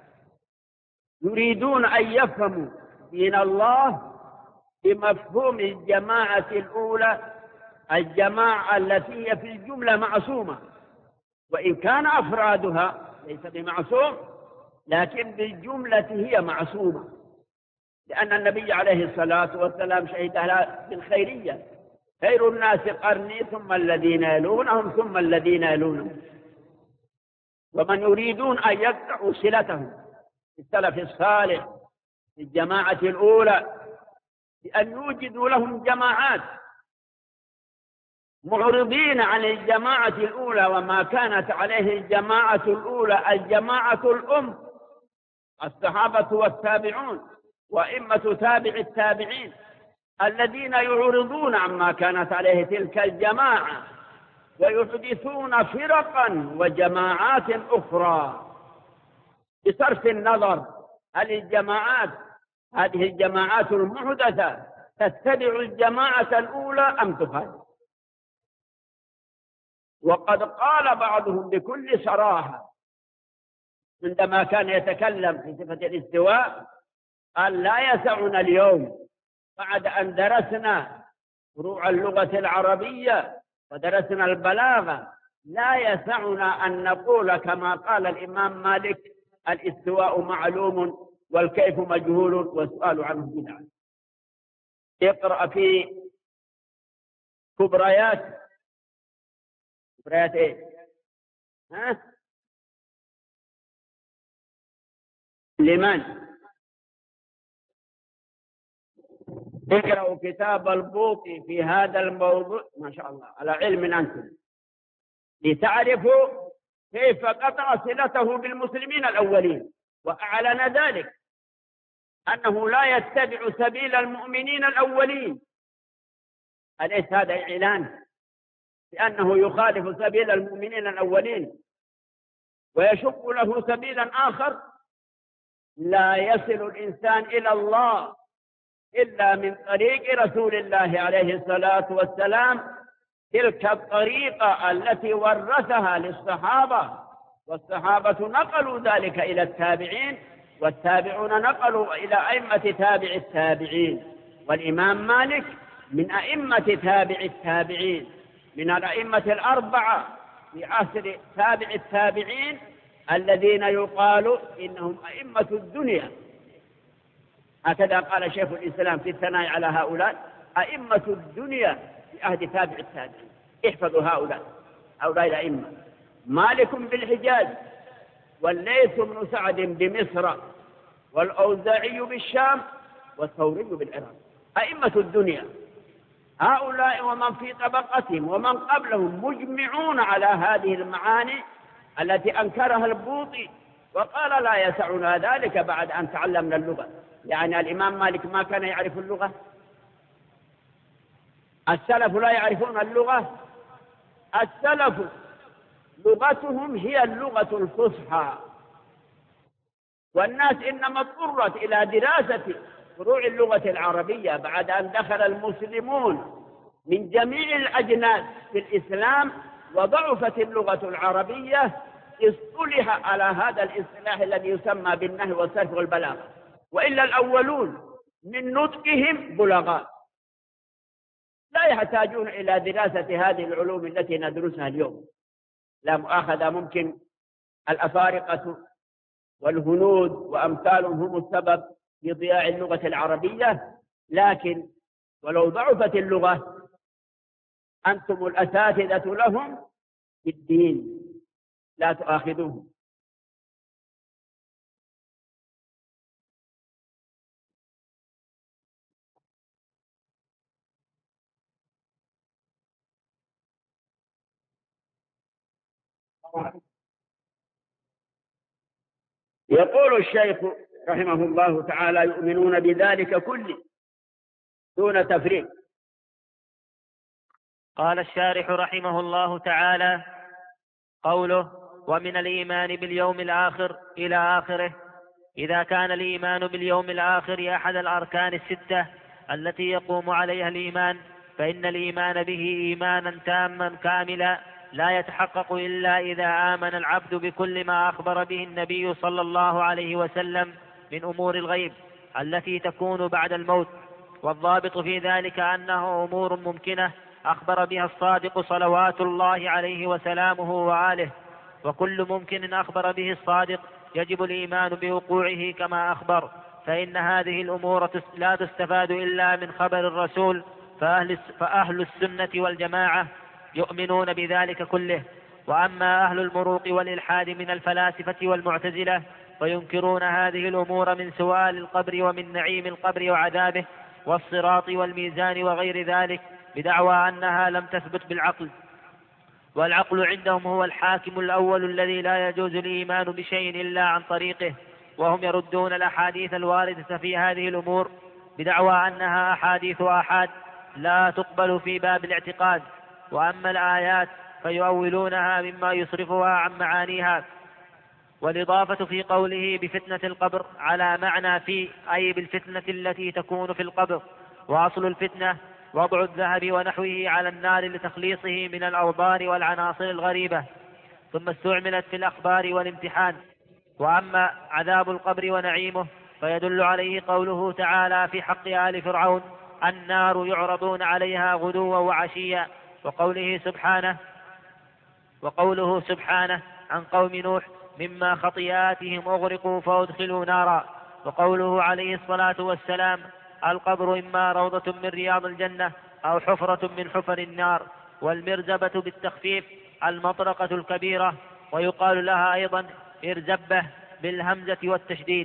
يريدون أن يفهموا دين الله بمفهوم الجماعة الأولى، الجماعة التي هي في الجملة معصومة، وإن كان أفرادها ليس بمعصوم لكن بالجملة هي معصومة، لأن النبي عليه الصلاة والسلام شهد لها بالخيرية: خير الناس قرني ثم الذين يلونهم ثم الذين يلونهم. ومن يريدون أن يقطعوا صلتهم بالسلف الصالح في الجماعة الأولى بأن يوجدوا لهم جماعات معرضين عن الجماعة الأولى وما كانت عليه الجماعة الأولى، الجماعة الأم الصحابة والتابعون وإمة تابع التابعين الذين يعرضون عما كانت عليه تلك الجماعة ويحدثون فرقا وجماعات أخرى بصرف النظر هل الجماعات هذه الجماعات المحدثة تتبع الجماعة الأولى أم تخالف. وقد قال بعضهم بكل صراحة عندما كان يتكلم في صفة الاستواء قال: لا يسعنا اليوم بعد أن درسنا فروع اللغة العربية ودرسنا البلاغة لا يسعنا أن نقول كما قال الإمام مالك: الاستواء معلوم والكيف مجهول والسؤال عنه بدعة. اقرأ في كبريات كبريات ايه؟ ها؟ لمن؟ اقرأوا كتاب البوطي في هذا الموضوع، ما شاء الله على علم أنتم، لتعرفوا كيف قطع صلته بالمسلمين الأولين، وأعلن ذلك أنه لا يتبع سبيل المؤمنين الأولين. أليس هذا إعلان بأنه يخالف سبيل المؤمنين الأولين ويشق له سبيلا آخر؟ لا يصل الإنسان إلى الله إلا من طريق رسول الله عليه الصلاة والسلام، تلك الطريقة التي ورثها للصحابة، والصحابة نقلوا ذلك إلى التابعين، والتابعون نقلوا إلى أئمة تابع التابعين، والإمام مالك من أئمة تابع التابعين، من الأئمة الأربعة في عصر تابع التابعين الذين يقال إنهم أئمة الدنيا. هكذا قال شيخ الإسلام في الثناء على هؤلاء: أئمة الدنيا في عهد تابع التابعين. احفظوا هؤلاء هؤلاء الأئمة: مالك بالحجاز، والليث بن سعد بمصر، والأوزاعي بالشام، والثوري بالعراق. أئمة الدنيا هؤلاء ومن في طبقتهم ومن قبلهم مجمعون على هذه المعاني التي أنكرها البوطي وقال لا يسعنا ذلك بعد أن تعلمنا اللغة. يعني الإمام مالك ما كان يعرف اللغة؟ السلف لا يعرفون اللغة؟ السلف لغتهم هي اللغة الفصحى، والناس إنما اضطرت إلى دراسة فروع اللغة العربية بعد أن دخل المسلمون من جميع الأجناس في الإسلام وضعفت اللغة العربية. اصطلح على هذا الاصطلاح الذي يسمى بالنحو والصرف والبلاغة، وإلا الأولون من نطقهم بلغاء لا يحتاجون إلى دراسة هذه العلوم التي ندرسها اليوم. لا مؤاخذة، ممكن الأفارقة والهنود وأمثالهم هم السبب في ضياع اللغة العربية، لكن ولو ضعفت اللغة أنتم الأساتذة لهم في الدين، لا تؤاخذوهم. يقول الشيخ رحمه الله تعالى: يؤمنون بذلك كله دون تفريق. قال الشارح رحمه الله تعالى: قوله ومن الإيمان باليوم الآخر إلى آخره. إذا كان الإيمان باليوم الآخر أحد الأركان الستة التي يقوم عليها الإيمان، فإن الإيمان به إيمانا تاما كاملا لا يتحقق إلا إذا آمن العبد بكل ما أخبر به النبي صلى الله عليه وسلم من أمور الغيب التي تكون بعد الموت. والضابط في ذلك أنه أمور ممكنة أخبر بها الصادق صلوات الله عليه وسلامه وآله، وكل ممكن أخبر به الصادق يجب الإيمان بوقوعه كما أخبر، فإن هذه الأمور لا تستفاد إلا من خبر الرسول، فأهل, فأهل السنة والجماعة يؤمنون بذلك كله. وأما أهل المروق والإلحاد من الفلاسفة والمعتزلة فينكرون هذه الأمور من سؤال القبر ومن نعيم القبر وعذابه والصراط والميزان وغير ذلك، بدعوى أنها لم تثبت بالعقل، والعقل عندهم هو الحاكم الأول الذي لا يجوز الإيمان بشيء إلا عن طريقه. وهم يردون الأحاديث الواردة في هذه الأمور بدعوى أنها أحاديث آحاد لا تقبل في باب الاعتقاد. وأما الآيات فيؤولونها مما يصرفها عن معانيها. والإضافة في قوله بفتنة القبر على معنى في، أي بالفتنة التي تكون في القبر. وأصل الفتنة وضع الذهب ونحوه على النار لتخليصه من الأوضار والعناصر الغريبة، ثم استعملت في الأخبار والامتحان. وأما عذاب القبر ونعيمه فيدل عليه قوله تعالى في حق آل فرعون: النار يعرضون عليها غدوا وعشيا. وقوله سبحانه وقوله سبحانه عن قوم نوح: مما خطيئاتهم أغرقوا فأدخلوا نارا. وقوله عليه الصلاة والسلام: القبر إما روضة من رياض الجنة أو حفرة من حفر النار. والمرزبة بالتخفيف المطرقة الكبيرة، ويقال لها أيضا إرزبة بالهمزة والتشديد.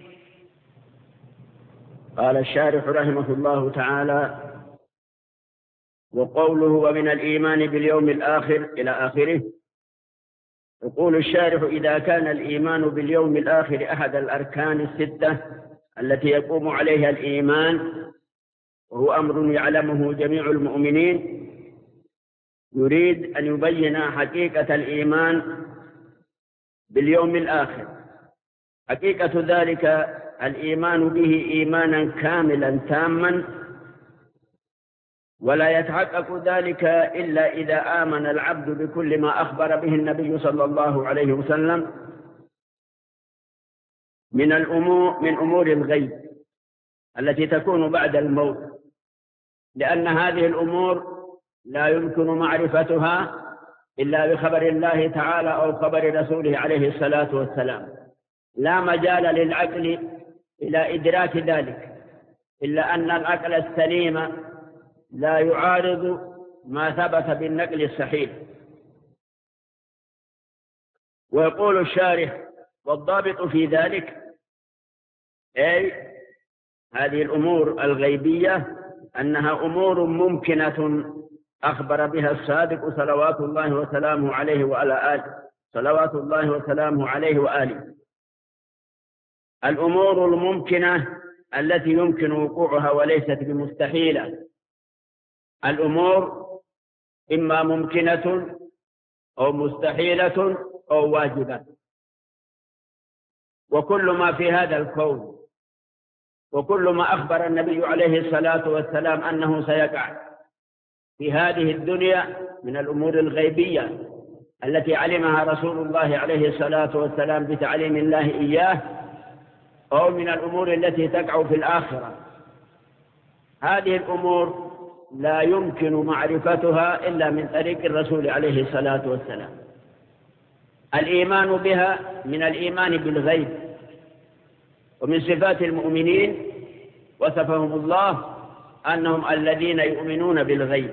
قال الشارح رحمه الله تعالى: وقوله ومن الإيمان باليوم الآخر إلى آخره. يقول الشارح: إذا كان الإيمان باليوم الآخر أحد الأركان الستة التي يقوم عليها الإيمان، وهو أمر يعلمه جميع المؤمنين، يريد أن يبين حقيقة الإيمان باليوم الآخر. حقيقة ذلك الإيمان به إيمانا كاملا تاما، ولا يتحقق ذلك إلا إذا آمن العبد بكل ما أخبر به النبي صلى الله عليه وسلم من الأمور من أمور الغيب التي تكون بعد الموت، لأن هذه الأمور لا يمكن معرفتها إلا بخبر الله تعالى أو خبر رسوله عليه الصلاة والسلام. لا مجال للعقل إلى إدراك ذلك، إلا أن العقل السليم لا يعارض ما ثبت بالنقل الصحيح. ويقول الشارح: والضابط في ذلك أي هذه الأمور الغيبية أنها أمور ممكنة أخبر بها الصادق صلوات الله وسلامه عليه وعلى آله صلوات الله وسلامه عليه وآله الأمور الممكنة التي يمكن وقوعها وليست بمستحيلة. الأمور إما ممكنة أو مستحيلة أو واجبة، وكل ما في هذا الكون وكل ما أخبر النبي عليه الصلاة والسلام أنه سيقع في هذه الدنيا من الأمور الغيبية التي علمها رسول الله عليه الصلاة والسلام بتعليم الله إياه، أو من الأمور التي تقع في الآخرة، هذه الأمور لا يمكن معرفتها إلا من طريق الرسول عليه الصلاة والسلام. الإيمان بها من الإيمان بالغيب، ومن صفات المؤمنين وصفهم الله أنهم الذين يؤمنون بالغيب.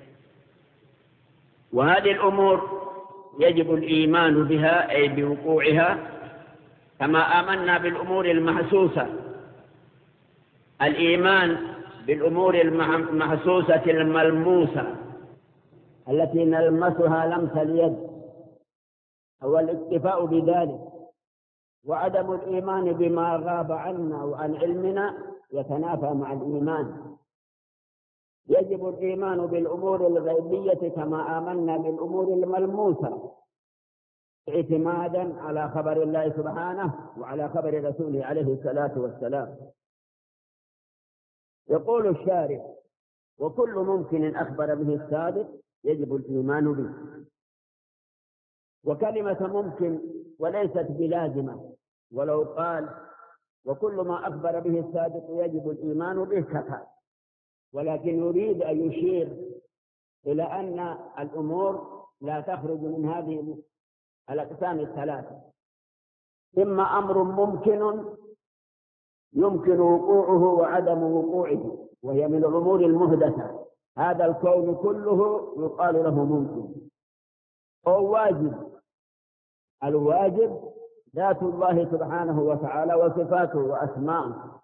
وهذه الأمور يجب الإيمان بها أي بوقوعها كما آمنا بالأمور المحسوسة. الإيمان بالأمور المحسوسة الملموسة التي نلمسها لمس اليد هو الاكتفاء بذلك، وعدم الإيمان بما غاب عنا وعن علمنا يتنافى مع الإيمان. يجب الإيمان بالأمور الغيبية كما آمنا بالأمور الملموسة اعتمادا على خبر الله سبحانه وعلى خبر رسوله عليه الصلاة والسلام. يقول الشارح: وكل ممكن أخبر به الصادق يجب الإيمان به. وكلمة ممكن وليست بلازمة، ولو قال وكل ما أخبر به الصادق يجب الإيمان به كفى، ولكن يريد أن يشير إلى أن الأمور لا تخرج من هذه الأقسام الثلاثة: إما أمر ممكن يمكن وقوعه وعدم وقوعه، وهي من الأمور المحدثة، هذا الكون كله يقال له ممكن، أو واجب، الواجب ذات الله سبحانه وتعالى وصفاته وأسماءه،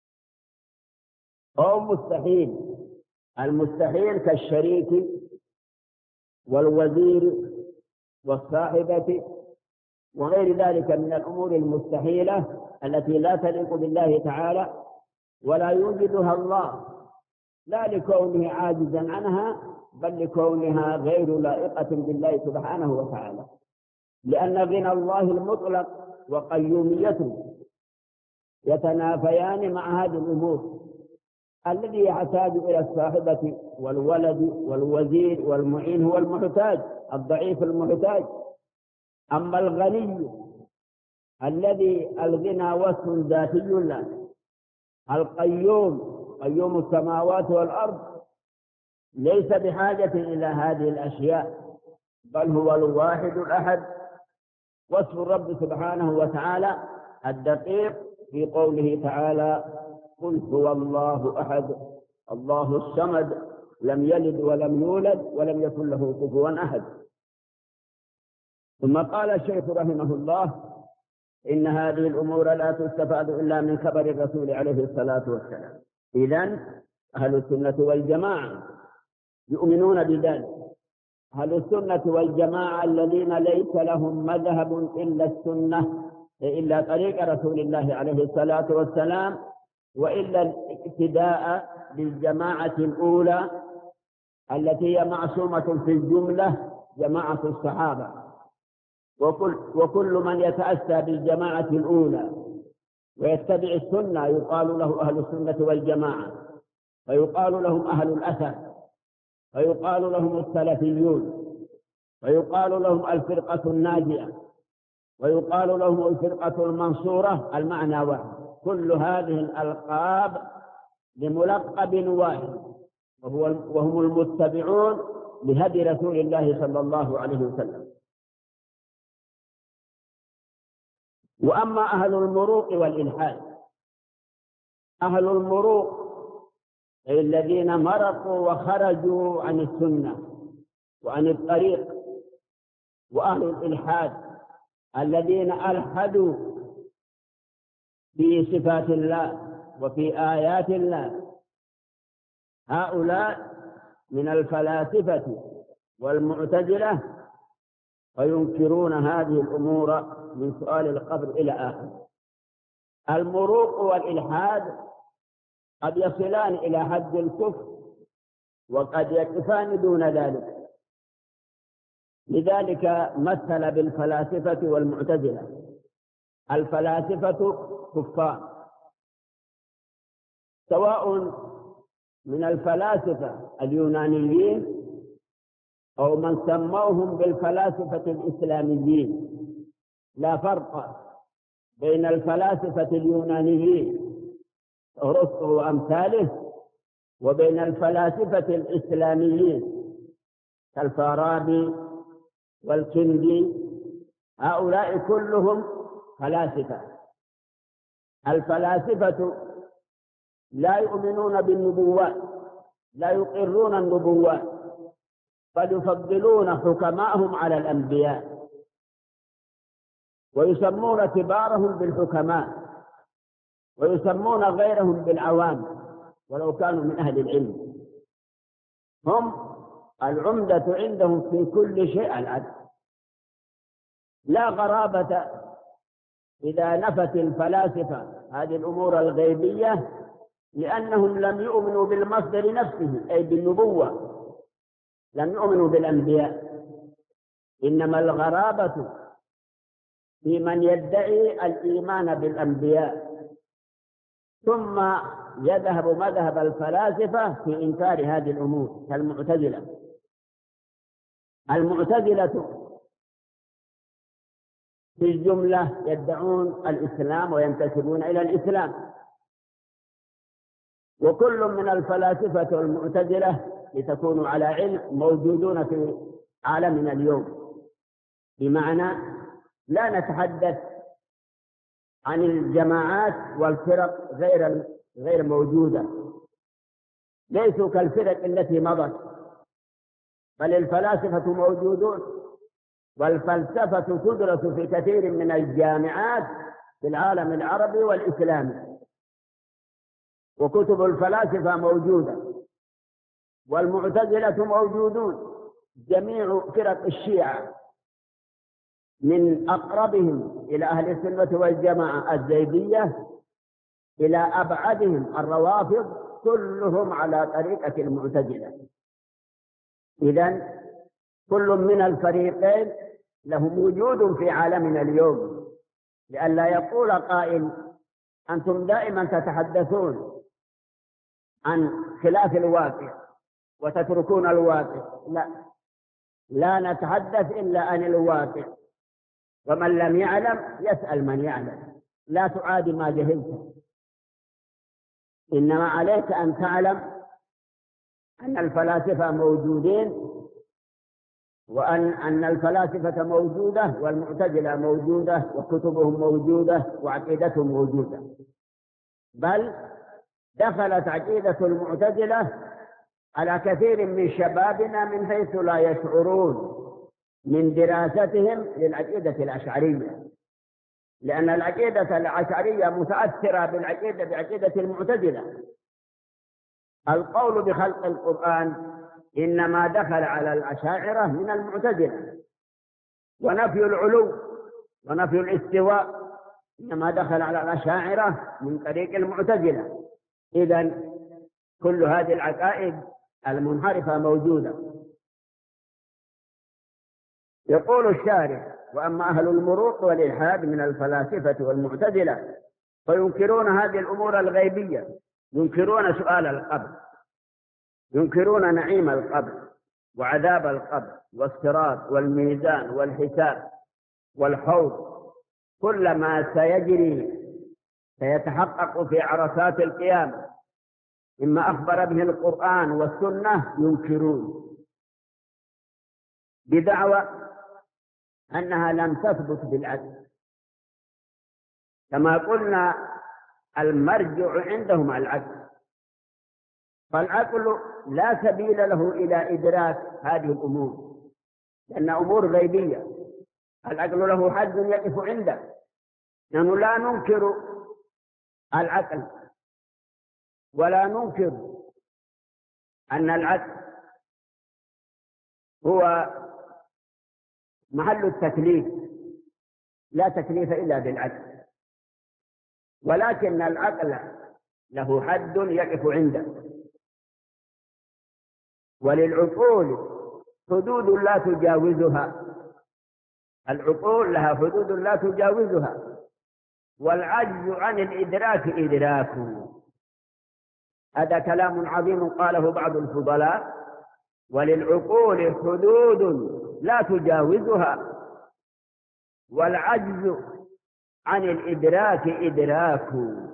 أو مستحيل، المستحيل كالشريك والوزير والصاحبة وغير ذلك من الأمور المستحيلة التي لا تليق بالله تعالى ولا يوجدها الله، لا لكونه عاجزا عنها بل لكونها غير لائقة بالله سبحانه وتعالى، لأن غنى الله المطلق وقيوميته يتنافيان مع هذه الأمور. الذي يحتاج إلى الصاحبة والولد والوزير والمعين هو المحتاج، الضعيف المحتاج. أما الغني الذي الغنى وصف ذاتي له، القيوم قيوم السماوات والأرض، ليس بحاجة إلى هذه الأشياء، بل هو الواحد الأحد. وصف الرب سبحانه وتعالى الدقيق في قوله تعالى: قل هو الله أحد الله الصمد لم يلد ولم يولد ولم يكن له كفوا أحد. ثم قال الشيخ رحمه الله: إن هذه الأمور لا تستفاد إلا من خبر الرسول عليه الصلاة والسلام. إذن أهل السنة والجماعة يؤمنون بذلك. أهل السنة والجماعة الذين ليس لهم مذهب إلا السنة، إلا طريق رسول الله عليه الصلاة والسلام، وإلا الاقتداء بالجماعة الأولى التي هي معصومة في الجملة، جماعة الصحابة. وكل, وكل من يتأسى بالجماعة الأولى ويتبع السنة يقال له أهل السنة والجماعة، ويقال لهم أهل الأثر، ويقال لهم السلفيون، ويقال لهم الفرقة الناجية، ويقال لهم الفرقة المنصورة، المعنى واحد. كل هذه الألقاب لملقب واحد، وهو وهم المتبعون لهدي رسول الله صلى الله عليه وسلم. وأما أهل المروق والإلحاد، أهل المروق أي الذين مرقوا وخرجوا عن السنة وعن الطريق، وأهل الإلحاد الذين ألحدوا في صفات الله وفي آيات الله، هؤلاء من الفلاسفة والمعتزلة، وينكرون هذه الأمور من سؤال القبر إلى آخر. المروق والإلحاد قد يصلان إلى حد الكفر وقد يقفان دون ذلك. لذلك مثل بالفلاسفة والمعتزلة. الفلاسفة كفار، سواء من الفلاسفة اليونانيين أو من سموهم بالفلاسفة الإسلاميين، لا فرق بين الفلاسفة اليونانيين أرسطو وأمثاله وبين الفلاسفة الإسلاميين كالفارابي والكندي. هؤلاء كلهم فلاسفة. الفلاسفة لا يؤمنون بالنبوات، لا يقرون النبوات، بل يفضلون حكماءهم على الأنبياء، ويسمون كبارهم بالحكماء، ويسمون غيرهم بالعوام ولو كانوا من أهل العلم. هم العمدة عندهم في كل شيء العدل. لا غرابة إذا نفت الفلاسفة هذه الأمور الغيبية، لأنهم لم يؤمنوا بالمصدر نفسه أي بالنبوة، لم يؤمنوا بالأنبياء. إنما الغرابة في من يدعي الإيمان بالأنبياء ثم يذهب مذهب الفلاسفة في إنكار هذه الأمور كالمعتزلة. المعتزلة في الجملة يدعون الإسلام وينتسبون إلى الإسلام، وكل من الفلاسفة والمعتزلة لتكونوا على علم موجودون في عالمنا اليوم، بمعنى لا نتحدث عن الجماعات والفرق غير غير موجودة، ليسوا كالفرق التي مضت، بل الفلاسفة موجودون، والفلسفة تدرس في كثير من الجامعات في العالم العربي والإسلامي، وكتب الفلاسفة موجودة، والمعتزلة موجودون. جميع فرق الشيعة من أقربهم إلى أهل السنة والجماعة الزيدية إلى أبعدهم الروافض كلهم على طريقة المعتزلة. إذن كل من الفريقين لهم وجود في عالمنا اليوم، لئلا يقول قائل أنتم دائما تتحدثون عن خلاف الواقع وتتركون الواقع. لا، لا نتحدث إلا عن الواقع، ومن لم يعلم يسأل من يعلم، لا تعادي ما جهلت. إنما عليك أن تعلم أن الفلاسفة موجودين، وأن أن الفلاسفة موجودة والمعتزلة موجودة وكتبهم موجودة وعقيدتهم موجودة، بل دخلت عقيدة المعتزلة على كثير من شبابنا من حيث لا يشعرون من دراستهم للعقيدة الأشعرية، لأن العقيدة الأشعرية متأثرة بالعقيدة بعقيدة المعتزلة. القول بخلق القرآن إنما دخل على الأشاعرة من المعتزلة، ونفي العلو ونفي الاستواء إنما دخل على الأشاعرة من طريق المعتزلة. إذن كل هذه العقائد المنحرفة موجودة. يقول الشارح: وأما أهل المروق والإلحاد من الفلاسفة والمعتزلة فينكرون هذه الأمور الغيبية، ينكرون سؤال القبر، ينكرون نعيم القبر وعذاب القبر والصراط والميزان والحساب والحوض، كل ما سيجري سيتحقق في عرصات القيامة مما أخبر به القرآن والسنة ينكرون بدعوى أنها لم تثبت بالعقل. كما قلنا المرجع عندهم العقل، فالعقل لا سبيل له إلى إدراك هذه الأمور لأن أمور غيبية. العقل له حد يقف عنده، نحن لا ننكر العقل ولا ننكر أن العقل هو محل التكليف، لا تكليف إلا بالعقل، ولكن العقل له حد يقف عنده، وللعقول حدود لا تجاوزها، العقول لها حدود لا تجاوزها، والعجز عن الإدراك إدراك. هذا كلام عظيم قاله بعض الفضلاء: وللعقول حدود لا تجاوزها، والعجز عن الإدراك إدراك.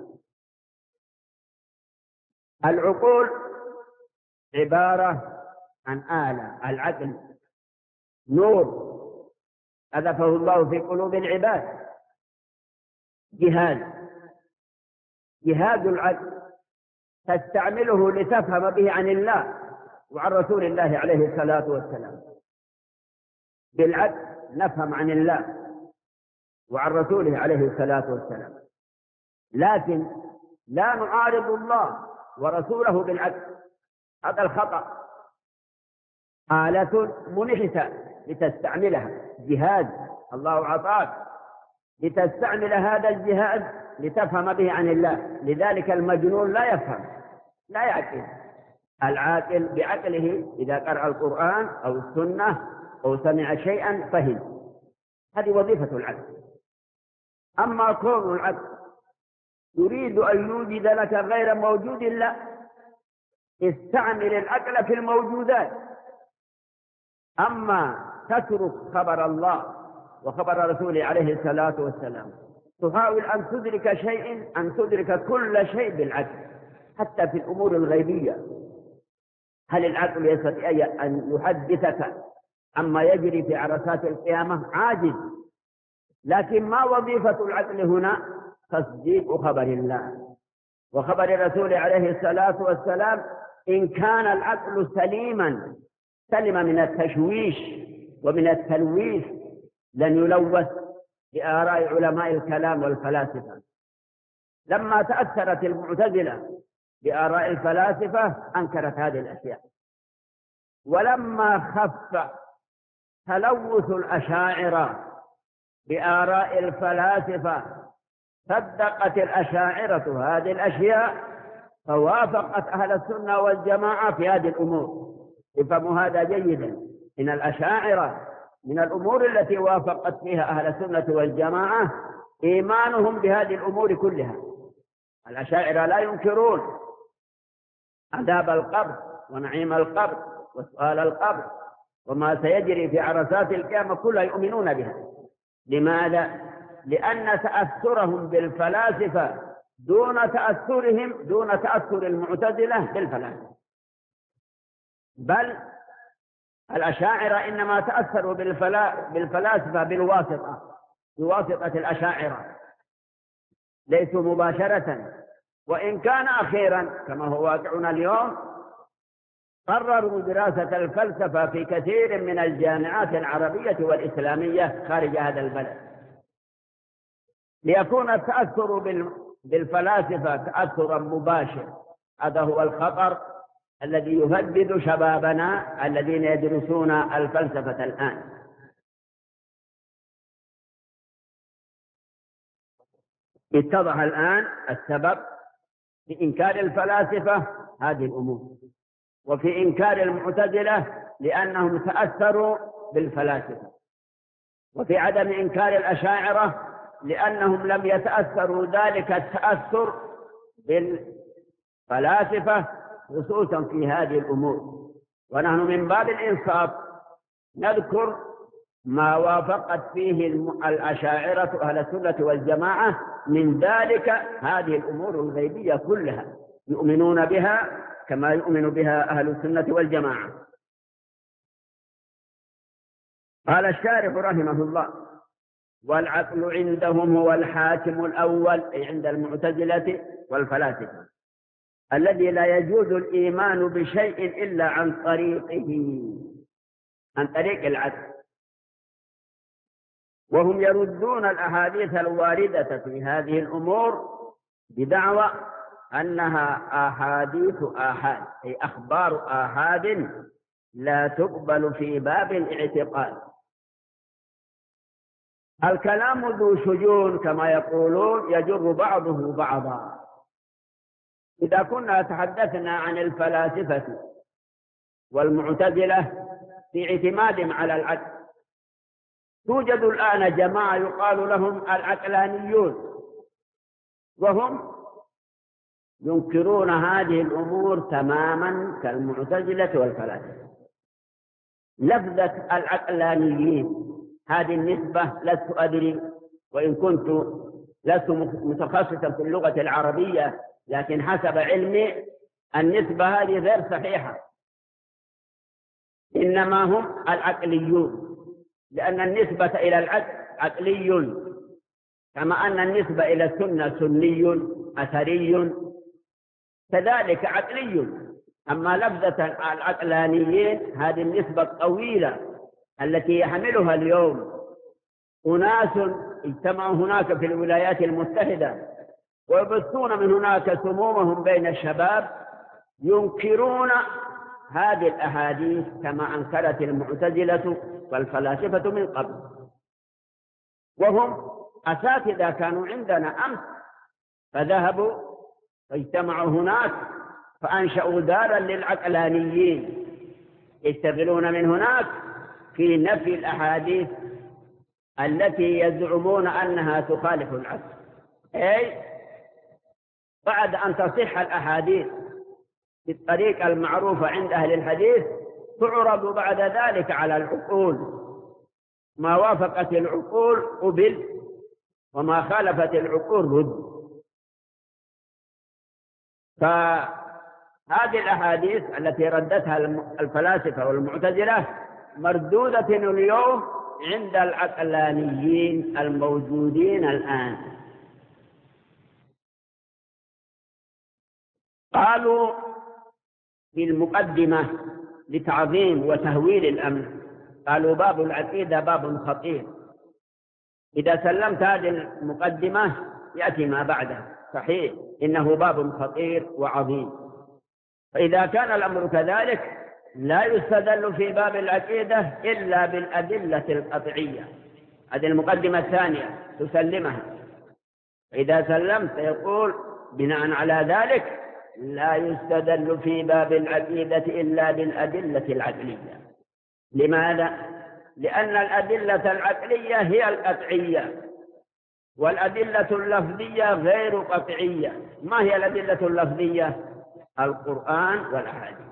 العقول عبارة عن آلة، العقل نور أذفه الله في قلوب العباد، جهاز جهاز العقل تستعمله لتفهم به عن الله وعن رسول الله عليه الصلاة والسلام. بالعقل نفهم عن الله وعن رسوله عليه الصلاة والسلام، لكن لا نعارض الله ورسوله بالعقل، هذا الخطأ. آلة منحتة لتستعملها، جهاز الله أعطاك لتستعمل هذا الجهاز لتفهم به عن الله، لذلك المجنون لا يفهم لا يعقل. العاقل بعقله إذا قرأ القرآن أو السنة أو سمع شيئا فهم، هذه وظيفة العقل. أما كون العقل يريد أن يوجد لك غير موجود، لا، استعمل العقل في الموجودات. أما تترك خبر الله وخبر رسوله عليه الصلاة والسلام، تحاول أن تدرك شيء أن تدرك كل شيء بالعقل، حتى في الأمور الغيبية. هل العقل يستطيع أن يحدثك عما يجري في عرصات القيامة؟ عاجز. لكن ما وظيفة العقل هنا؟ تصديق خبر الله وخبر الرسول عليه الصلاة والسلام. إن كان العقل سليما سلم من التشويش ومن التلويث، لن يلوث بآراء علماء الكلام والفلاسفة. لما تأثرت المعتزلة بآراء الفلاسفة أنكرت هذه الأشياء، ولما خف تلوث الأشاعرة بآراء الفلاسفة صدقت الأشاعرة هذه الأشياء، فوافقت أهل السنة والجماعة في هذه الأمور. افهموا هذا جيدا، إن الأشاعرة من الأمور التي وافقت فيها أهل السنة والجماعة إيمانهم بهذه الأمور كلها. الأشاعرة لا ينكرون عذاب القبر ونعيم القبر وسؤال القبر وما سيجري في عرصات القيامة، كلها يؤمنون بها. لماذا؟ لأن تأثرهم بالفلاسفة دون تأثرهم دون تأثر المعتزلة بالفلاسفة. بل الأشاعرة إنما تأثروا بالفلاسفة بالواسطة، بواسطة الأشاعرة، ليسوا مباشرة. وإن كان أخيرا كما هو واقعنا اليوم قرروا دراسة الفلسفة في كثير من الجامعات العربية والإسلامية خارج هذا البلد، ليكون التأثر بالفلاسفة تأثرا مباشر. هذا هو الخطر الذي يهدد شبابنا الذين يدرسون الفلسفة الآن. اتضح الآن السبب في إنكار الفلاسفة هذه الأمور، وفي إنكار المعتزلة لأنهم تأثروا بالفلاسفة، وفي عدم إنكار الأشاعرة لأنهم لم يتأثروا ذلك التأثر بالفلاسفة خصوصا في هذه الأمور. ونحن من باب الإنصاف نذكر ما وافقت فيه الأشاعرة أهل السنة والجماعة، من ذلك هذه الأمور الغيبية كلها يؤمنون بها كما يؤمن بها أهل السنة والجماعة. قال الشارح رحمه الله: والعقل عندهم هو الحاكم الأول، أي عند المعتزلة والفلاسفة، الذي لا يجوز الإيمان بشيء إلا عن طريقه، عن طريق العقل. وهم يردون الأحاديث الواردة في هذه الأمور بدعوى أنها أحاديث آحاد، أي أخبار آحاد لا تقبل في باب الاعتقاد. الكلام ذو شجون كما يقولون، يجر بعضه بعضا. إذا كنا تحدثنا عن الفلاسفة والمعتزلة في اعتمادهم على العقل، توجد الآن جماعة يقال لهم العقلانيون، وهم ينكرون هذه الأمور تماما كالمعتزلة والفلاسفة. لفظة العقلانيين هذه النسبة لست أدري، وإن كنت لست متخصصا في اللغة العربية، لكن حسب علمي النسبة هذه غير صحيحة، إنما هم العقليون، لأن النسبة إلى العقل عقلي، كما أن النسبة إلى السنة سني أثري، كذلك عقلي. أما لفظة العقلانيين هذه النسبة الطويلة التي يحملها اليوم أناس اجتمعوا هناك في الولايات المتحدة ويبثون من هناك سمومهم بين الشباب، ينكرون هذه الأحاديث كما أنكرت المعتزلة والفلاسفة من قبل، وهم أساتذة كانوا عندنا أمس، فذهبوا واجتمعوا هناك فأنشأوا دارا للعقلانيين يشتغلون من هناك في نفي الأحاديث التي يزعمون أنها تخالف العقل. أي بعد أن تصح الأحاديث بالطريقة المعروفة عند أهل الحديث، تعرض بعد ذلك على العقول، ما وافقت العقول قبل، وما خالفت العقول رد. فهذه الأحاديث التي ردتها الفلاسفة والمعتزلة مردودة اليوم عند العقلانيين الموجودين الآن. قالوا في المقدمة لتعظيم وتهويل الأمر، قالوا باب العقيدة باب خطير. إذا سلمت هذه المقدمة يأتي ما بعده، صحيح إنه باب خطير وعظيم. فإذا كان الأمر كذلك لا يستدل في باب العقيدة إلا بالأدلة القطعية. هذه المقدمة الثانية تسلمها. إذا سلمت يقول بناء على ذلك لا يستدل في باب العقيدة إلا بالأدلة العقلية. لماذا؟ لأن الأدلة العقلية هي القطعية، والأدلة اللفظية غير قطعية. ما هي الأدلة اللفظية؟ القرآن والأحاديث.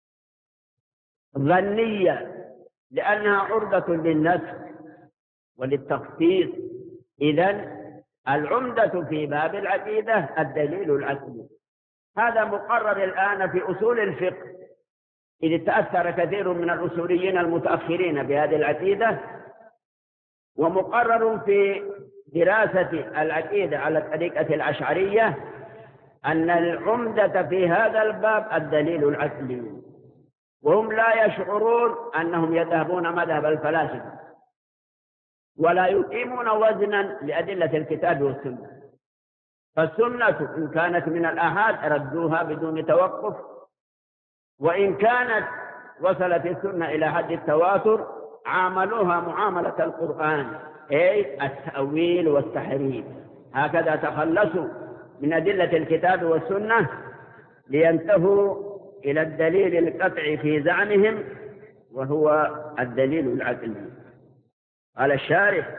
ظنية لأنها عرضة للنسخ وللتخصيص. إذن العمدة في باب العقيدة الدليل العقلي. هذا مقرر الآن في أصول الفقه، إذ تأثر كثير من الأصوليين المتأخرين بهذه العقيدة، ومقرر في دراسة العقيدة على الطريقة الأشعرية أن العمدة في هذا الباب الدليل العقلي، وهم لا يشعرون أنهم يذهبون مذهب الفلاسفة ولا يقيمون وزنا لأدلة الكتاب والسنة. فالسنة إن كانت من الآحاد ردوها بدون توقف، وإن كانت وصلت السنة إلى حد التواتر عاملوها معاملة القرآن، أي التأويل والتحريف. هكذا تخلصوا من أدلة الكتاب والسنة لينتهوا إلى الدليل القطعي في زعمهم، وهو الدليل العقلي. قال الشارح: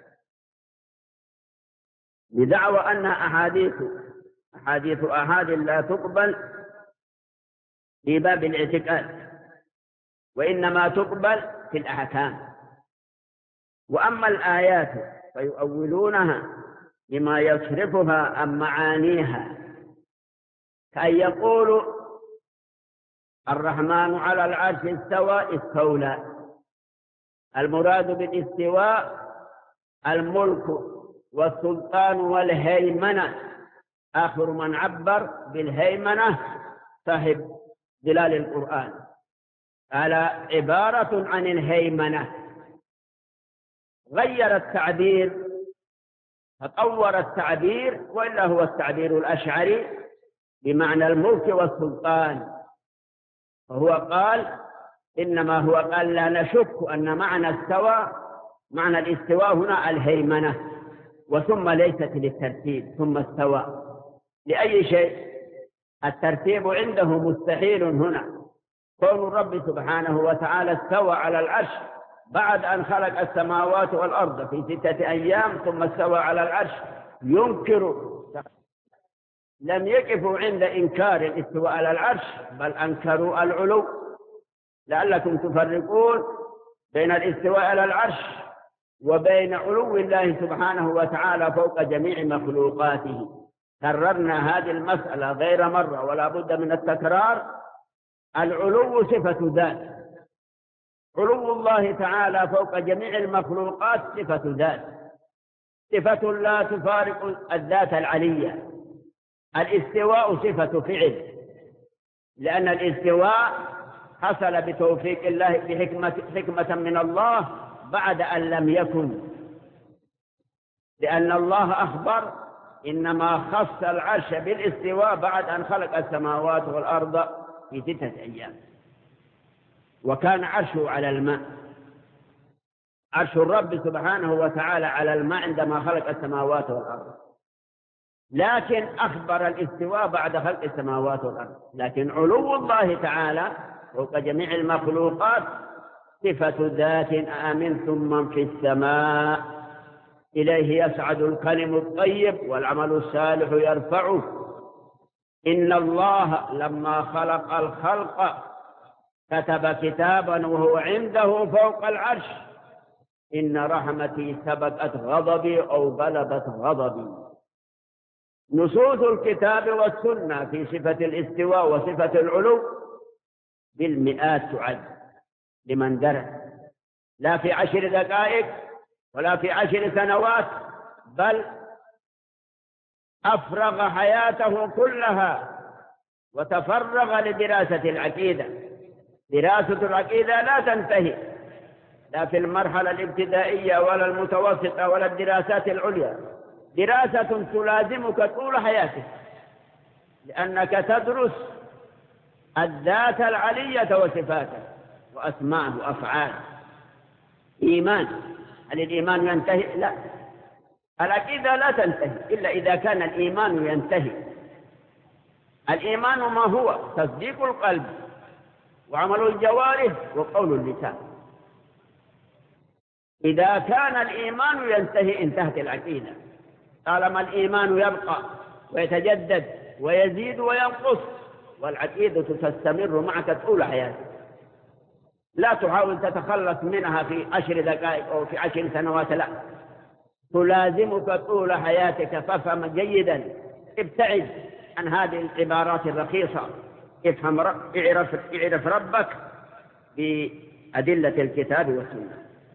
بدعوى أن أحاديث أحاديث أحاد لا تقبل في باب الاعتقاد، وإنما تقبل في الأحكام. وأما الآيات فيؤولونها بما يصرفها عن معانيها، كأن يقولوا الرحمن على العرش استوى استولى. المراد بالاستواء الملك والسلطان والهيمنة. آخر من عبر بالهيمنة صاحب ظلال القرآن، قال عبارة عن الهيمنة، غير التعبير فطور التعبير، وإلا هو التعبير الأشعري بمعنى الملك والسلطان. فهو قال إنما هو قال لا نشك أن معنى استوى معنى الاستواء هنا الهيمنة، وثم ليست للترتيب، ثم استوى لأي شيء. الترتيب عنده مستحيل هنا. كون الرب سبحانه وتعالى استوى على العرش بعد أن خلق السماوات والأرض في ستة أيام ثم استوى على العرش ينكر. لم يقفوا عند إنكار الاستواء على العرش، بل أنكروا العلو، لعلكم تفرقون بين الاستواء على العرش وبين علو الله سبحانه وتعالى فوق جميع مخلوقاته. كررنا هذه المسألة غير مرة ولا بد من التكرار. العلو صفة ذات، علو الله تعالى فوق جميع المخلوقات صفة ذات، صفة لا تفارق الذات العلية. الاستواء صفة فعل، لأن الاستواء حصل بتوفيق الله بحكمة حكمة من الله بعد أن لم يكن، لأن الله أخبر إنما خص العرش بالاستواء بعد أن خلق السماوات والأرض في ستة أيام. وكان عرشه على الماء، عرش الرب سبحانه وتعالى على الماء عندما خلق السماوات والأرض، لكن أخبر الاستواء بعد خلق السماوات والأرض. لكن علو الله تعالى فوق جميع المخلوقات صفة ذات. آمنتم من في السماء إليه يصعد الكلم الطيب والعمل الصالح يرفعه. إن الله لما خلق الخلق كتب كتابا وهو عنده فوق العرش إن رحمتي سبقت غضبي أو غلبت غضبي. نصوص الكتاب والسنة في صفة الاستواء وصفة العلو بالمئات تعد لمن درس، لا في عشر دقائق ولا في عشر سنوات، بل أفرغ حياته كلها وتفرغ لدراسة العقيدة. دراسة العقيدة لا تنتهي لا في المرحلة الابتدائية ولا المتوسطة ولا الدراسات العليا، دراسة تلازمك طول حياتك، لأنك تدرس الذات العلية وصفاته وأسماءه وأفعاله. إيمان، هل الإيمان ينتهي؟ لا، العقيدة لا تنتهي إلا إذا كان الإيمان ينتهي. الإيمان ما هو؟ تصديق القلب وعمل الجوارح وقول اللسان. إذا كان الإيمان ينتهي انتهت العقيدة. طالما الإيمان يبقى ويتجدد ويزيد وينقص، والعقيدة تستمر معك طول حياتك. لا تحاول تتخلص منها في عشر دقائق أو في عشر سنوات، لا، تلازمك طول حياتك. فافهم جيدا، ابتعد عن هذه العبارات الرخيصة. افهم رب... اعرف... اعرف ربك بأدلة الكتاب والسنة.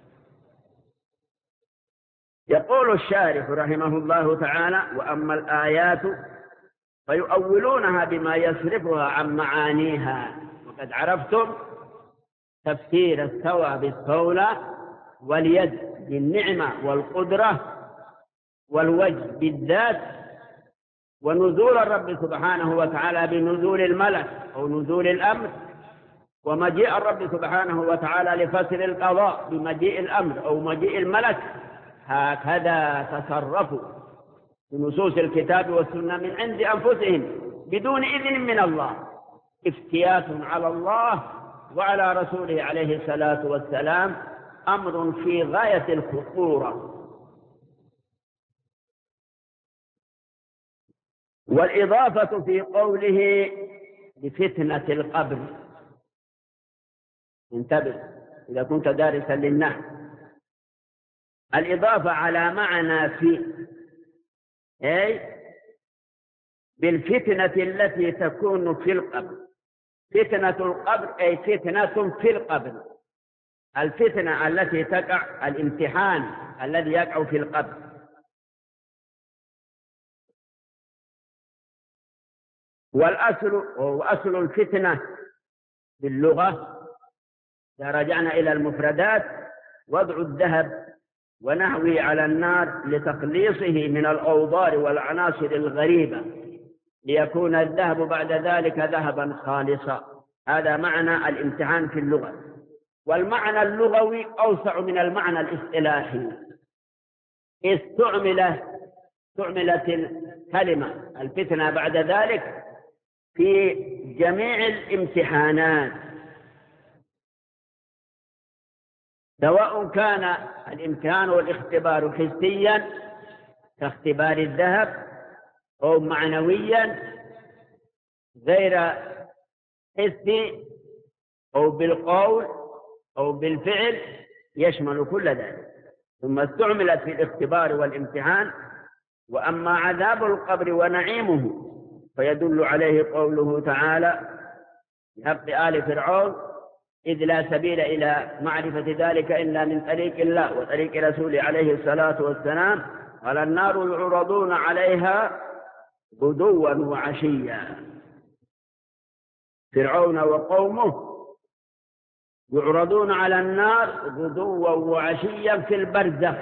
يقول الشارح رحمه الله تعالى: وأما الآيات فيؤولونها بما يصرفها عن معانيها. وقد عرفتم تفسير استوى بالصولة واليد بالنعمة والقدرة والوجه بالذات، ونزول الرب سبحانه وتعالى بنزول الملك أو نزول الأمر، ومجيء الرب سبحانه وتعالى لفصل القضاء بمجيء الأمر أو مجيء الملك. هكذا تصرفوا بنصوص الكتاب والسنة من عند أنفسهم بدون إذن من الله، افتيات على الله وعلى رسوله عليه الصلاة والسلام، أمر في غاية الخطورة. والإضافة في قوله بفتنة القبر، انتبه إذا كنت دارسا للنحو، الإضافة على معنى في، أي بالفتنة التي تكون في القبر. فتنة القبر أي فتنة في القبر، الفتنة التي تقع، الامتحان الذي يقع في القبر. والأصل وأصل الفتنة باللغة إذا رجعنا إلى المفردات: وضع الذهب ونحوه على النار لتخليصه من الأوضار والعناصر الغريبة ليكون الذهب بعد ذلك ذهبا خالصا. هذا معنى الامتحان في اللغة. والمعنى اللغوي أوسع من المعنى الاصطلاحي. استعملت استعملت الكلمة الفتنة بعد ذلك في جميع الامتحانات، سواء كان الامتحان والاختبار حسيا كاختبار الذهب أو معنويا غير حسي أو بالقول أو بالفعل، يشمل كل ذلك. ثم استعملت في الاختبار والامتحان. وأما عذاب القبر ونعيمه فيدل عليه قوله تعالى بحق آل فرعون إذ لا سبيل إلى معرفة ذلك إلا من طريق الله وطريق رسوله عليه الصلاة والسلام قال النار يعرضون عليها غدوا وعشيا. فرعون وقومه يعرضون على النار غدوا وعشيا في البرزخ.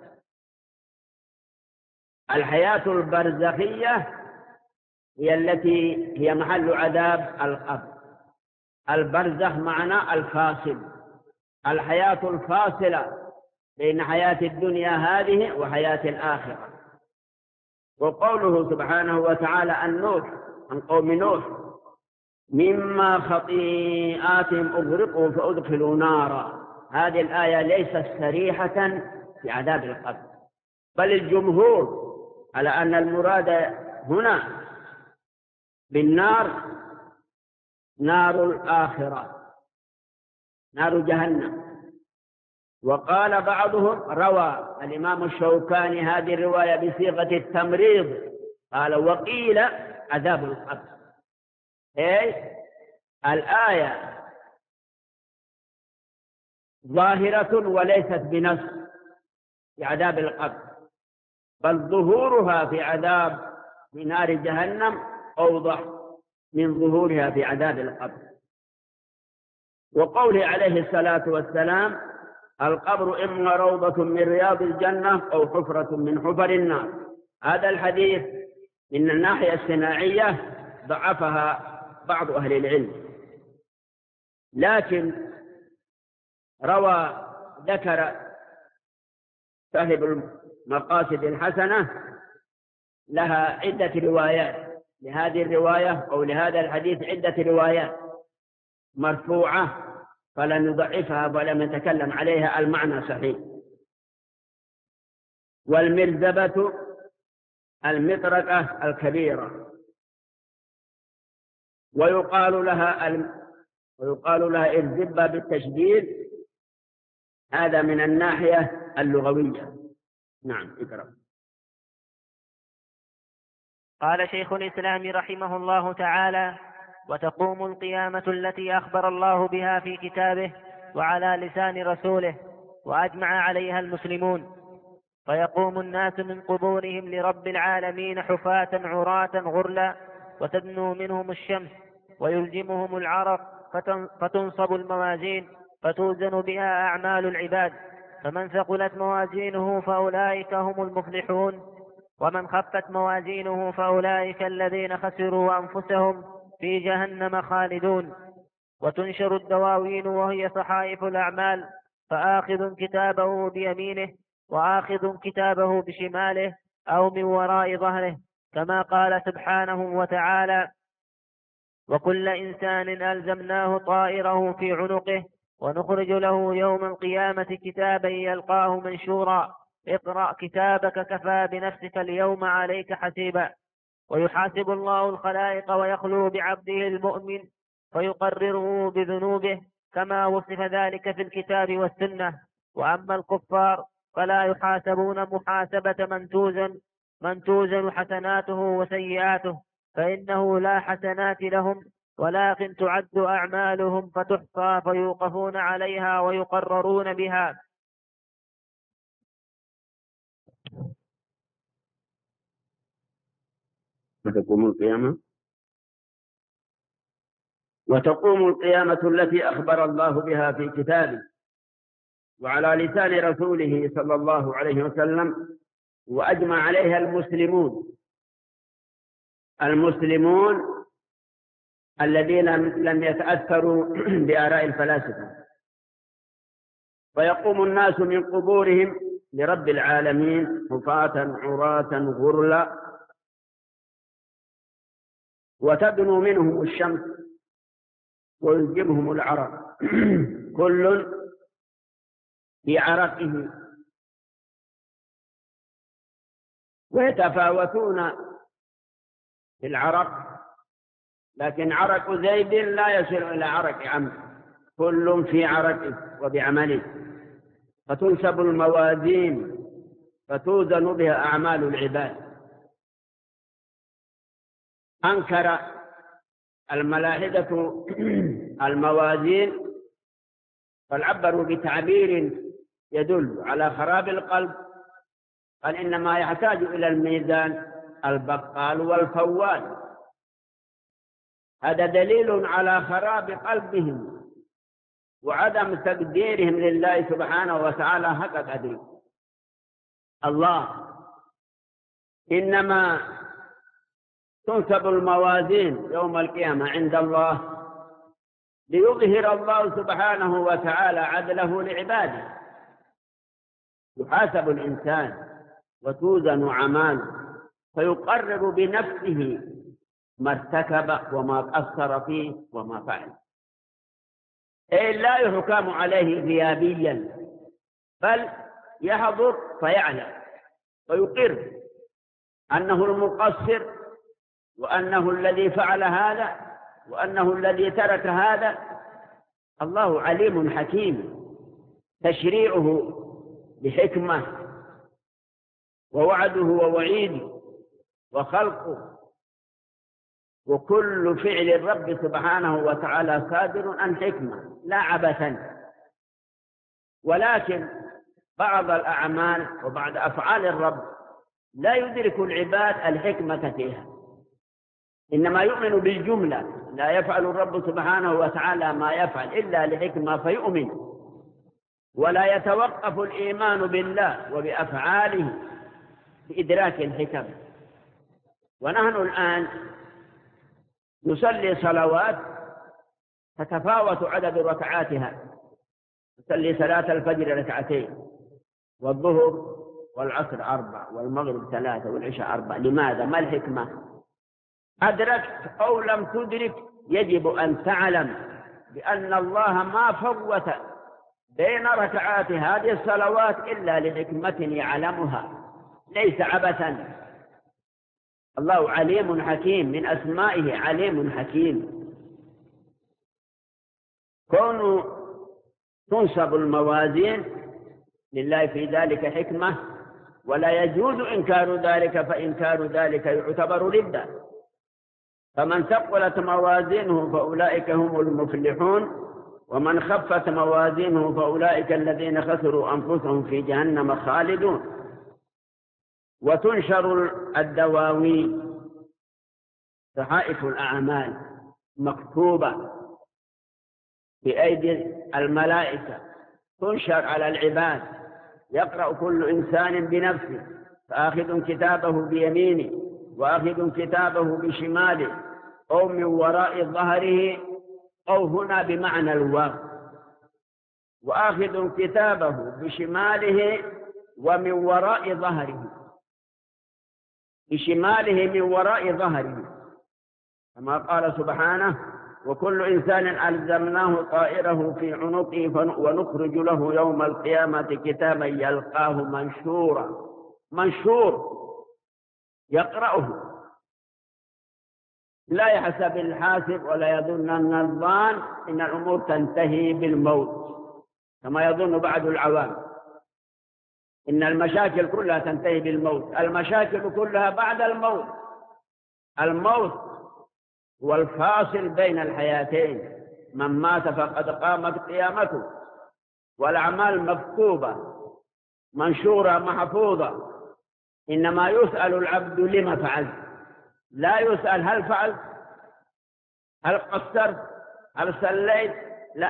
الحياة البرزخية هي التي هي محل عذاب القبر. البرزخ معنى الفاصل، الحياة الفاصلة بين حياة الدنيا هذه وحياة الآخرة. وقوله سبحانه وتعالى عن نوح عن قوم نوح مما خطيئاتهم أغرقوا فأدخلوا نارا، هذه الآية ليست صريحة في عذاب القبر، بل الجمهور على أن المراد هنا بالنار نار الآخرة، نار جهنم. وقال بعضهم روى الإمام الشوكاني هذه الرواية بصيغة التمريض قال وقيل عذاب القبر. أي الآية ظاهرة وليست بنص في عذاب القبر، بل ظهورها في عذاب في نار جهنم أوضح من ظهورها في عذاب القبر. وقوله عليه الصلاة والسلام القبر إما روضة من رياض الجنة أو حفرة من حفر النار، هذا الحديث من الناحية الصناعية ضعفها بعض أهل العلم، لكن روى ذكر صاحب المقاصد الحسنة لها عدة روايات، لهذه الرواية أو لهذا الحديث عدة روايات مرفوعة فلا نضعفها ولا نتكلم عليها، المعنى صحيح. والمرزبة المطرقة الكبيرة، ويقال لها الم... ويقال لها الزبة بالتشديد، هذا من الناحية اللغوية. نعم اقرأ. قال شيخ الإسلام رحمه الله تعالى وتقوم القيامة التي أخبر الله بها في كتابه وعلى لسان رسوله وأجمع عليها المسلمون، فيقوم الناس من قبورهم لرب العالمين حفاة عراة غرلا، وتدنو منهم الشمس ويلجمهم العرق، فتنصب الموازين فتوزن بها أعمال العباد، فمن ثقلت موازينه فأولئك هم المفلحون، ومن خفت موازينه فأولئك الذين خسروا أنفسهم في جهنم خالدون. وتنشر الدواوين وهي صحائف الأعمال، فآخذ كتابه بيمينه وآخذ كتابه بشماله أو من وراء ظهره، كما قال سبحانه وتعالى وكل إنسان ألزمناه طائره في عنقه ونخرج له يوم القيامة كتابا يلقاه منشورا اقرأ كتابك كفى بنفسك اليوم عليك حسيبا. ويحاسب الله الخلائق ويخلو بعبده المؤمن فيقرره بذنوبه كما وصف ذلك في الكتاب والسنة. وأما الكفار فلا يحاسبون محاسبة من توزن من توزن حسناته وسيئاته، فإنه لا حسنات لهم ولكن تعد أعمالهم فتحصى فيوقفون عليها ويقررون بها. وتقوم القيامة وتقوم القيامة التي أخبر الله بها في كتابه وعلى لسان رسوله صلى الله عليه وسلم وأجمع عليها المسلمون المسلمون الذين لم يتأثروا بآراء الفلاسفة ويقوم الناس من قبورهم لرب العالمين حفاة عراة غرلا، وتدنو منهم الشمس ويلجمهم العرق كل في عرقه، ويتفاوتون في العرق، لكن عرق زيد لا يصل إلى عرق عمرو، كل في عرقه وبعمله. فتنسب الموازين فتوزن بها أعمال العباد. أنكر الملاحدة الموازين فالعبروا بتعبير يدل على خراب القلب، قال إنما يحتاج إلى الميزان البقال والفوال. هذا دليل على خراب قلبهم وعدم تقديرهم لله سبحانه وتعالى حق قدره. الله إنما تنسب الموازين يوم القيامة عند الله ليظهر الله سبحانه وتعالى عدله لعباده. يحاسب الإنسان وتوزن أعماله فيقرر بنفسه ما ارتكب وما قصر فيه وما فعل، أي لا يحكم عليه غيابيا، بل يحضر فيعلم ويقر أنه المقصر، وأنه الذي فعل هذا، وأنه الذي ترك هذا. الله عليم حكيم، تشريعه بحكمة، ووعده ووعيده وخلقه، وكل فعل الرب سبحانه وتعالى صادر عن حكمة لا عبثا. ولكن بعض الأعمال وبعض أفعال الرب لا يدرك العباد الحكمة فيها، إنما يؤمن بالجملة. لا يفعل الرب سبحانه وتعالى ما يفعل إلا لحكمة فيؤمن، ولا يتوقف الإيمان بالله وبأفعاله بإدراك الحكم. ونحن الآن نصلي صلوات تتفاوت عدد ركعاتها، نصلي صلاة الفجر ركعتين، والظهر والعصر أربع، والمغرب ثلاثة، والعشاء أربع. لماذا؟ ما الحكمة؟ أدركت أو لم تدرك، يجب أن تعلم بأن الله ما فوت بين ركعات هذه الصلوات إلا لحكمة يعلمها، ليس عبثا. الله عليم حكيم، من أسمائه عليم حكيم. كون تنصب الموازين لله في ذلك حكمة، ولا يجوز إنكار ذلك، فإنكار ذلك يعتبر ردة. فمن ثقلت موازينه فأولئك هم المفلحون، ومن خفت موازينه فأولئك الذين خسروا أنفسهم في جهنم خالدون. وتنشر الدواوين، صحائف الأعمال مكتوبة بأيدي الملائكة، تنشر على العباد، يقرأ كل إنسان بنفسه، فآخذ كتابه بيمينه وآخذ كتابه بشماله، أو من وراء ظهره، أو هنا بمعنى الواو، وآخذ كتابه بشماله ومن وراء ظهره، بشماله من وراء ظهره، كما قال سبحانه: وكل إنسان ألزمناه طائره في عنقه ونخرج له يوم القيامة كتابا يلقاه منشورا. منشور يقرأه، لا يحسب الحاسب ولا يظن أن الظان إن الأمور تنتهي بالموت كما يظن بعض العوام، إن المشاكل كلها تنتهي بالموت. المشاكل كلها بعد الموت. الموت هو الفاصل بين الحياتين، من مات فقد قامت قيامته، والأعمال مكتوبة منشورة محفوظة. إنما يسأل العبد لما فعلت، لا يسأل هل فعلت، هل قصرت، هل صليت، لا،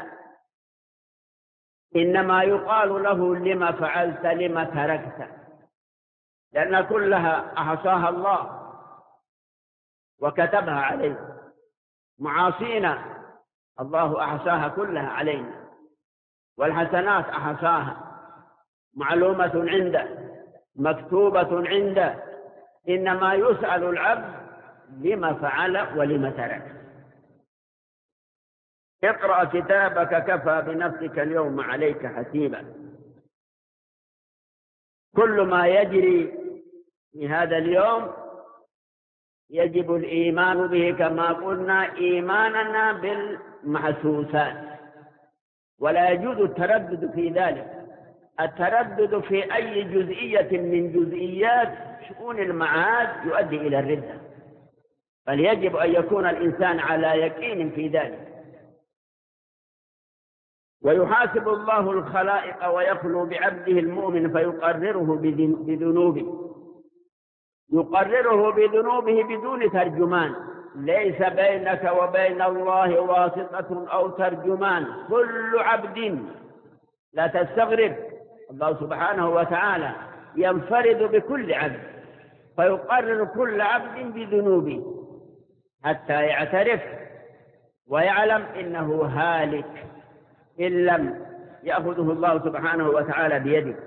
إنما يقال له لما فعلت، لما تركت، لأن كلها أحصاها الله وكتبها عليه. معاصينا الله أحصاها كلها علينا، والحسنات أحصاها، معلومة عنده، مكتوبة عنده. إنما يسأل العبد لما فعل ولما ترك. اقرأ كتابك كفى بنفسك اليوم عليك حسيبا. كل ما يجري في هذا اليوم يجب الإيمان به كما قلنا إيماننا بالمحسوسات، ولا يجوز التردد في ذلك. التردد في أي جزئية من جزئيات شؤون المعاد يؤدي إلى الردة، بل يجب أن يكون الإنسان على يقين في ذلك. ويحاسب الله الخلائق ويخلو بعبده المؤمن فيقرره بذنوبه، يقرره بذنوبه بدون ترجمان، ليس بينك وبين الله واسطة أو ترجمان. كل عبد، لا تستغرب، الله سبحانه وتعالى ينفرد بكل عبد، فيقرر كل عبد بذنوبه حتى يعترف ويعلم إنه هالك إن لم يأخذه الله سبحانه وتعالى بيده.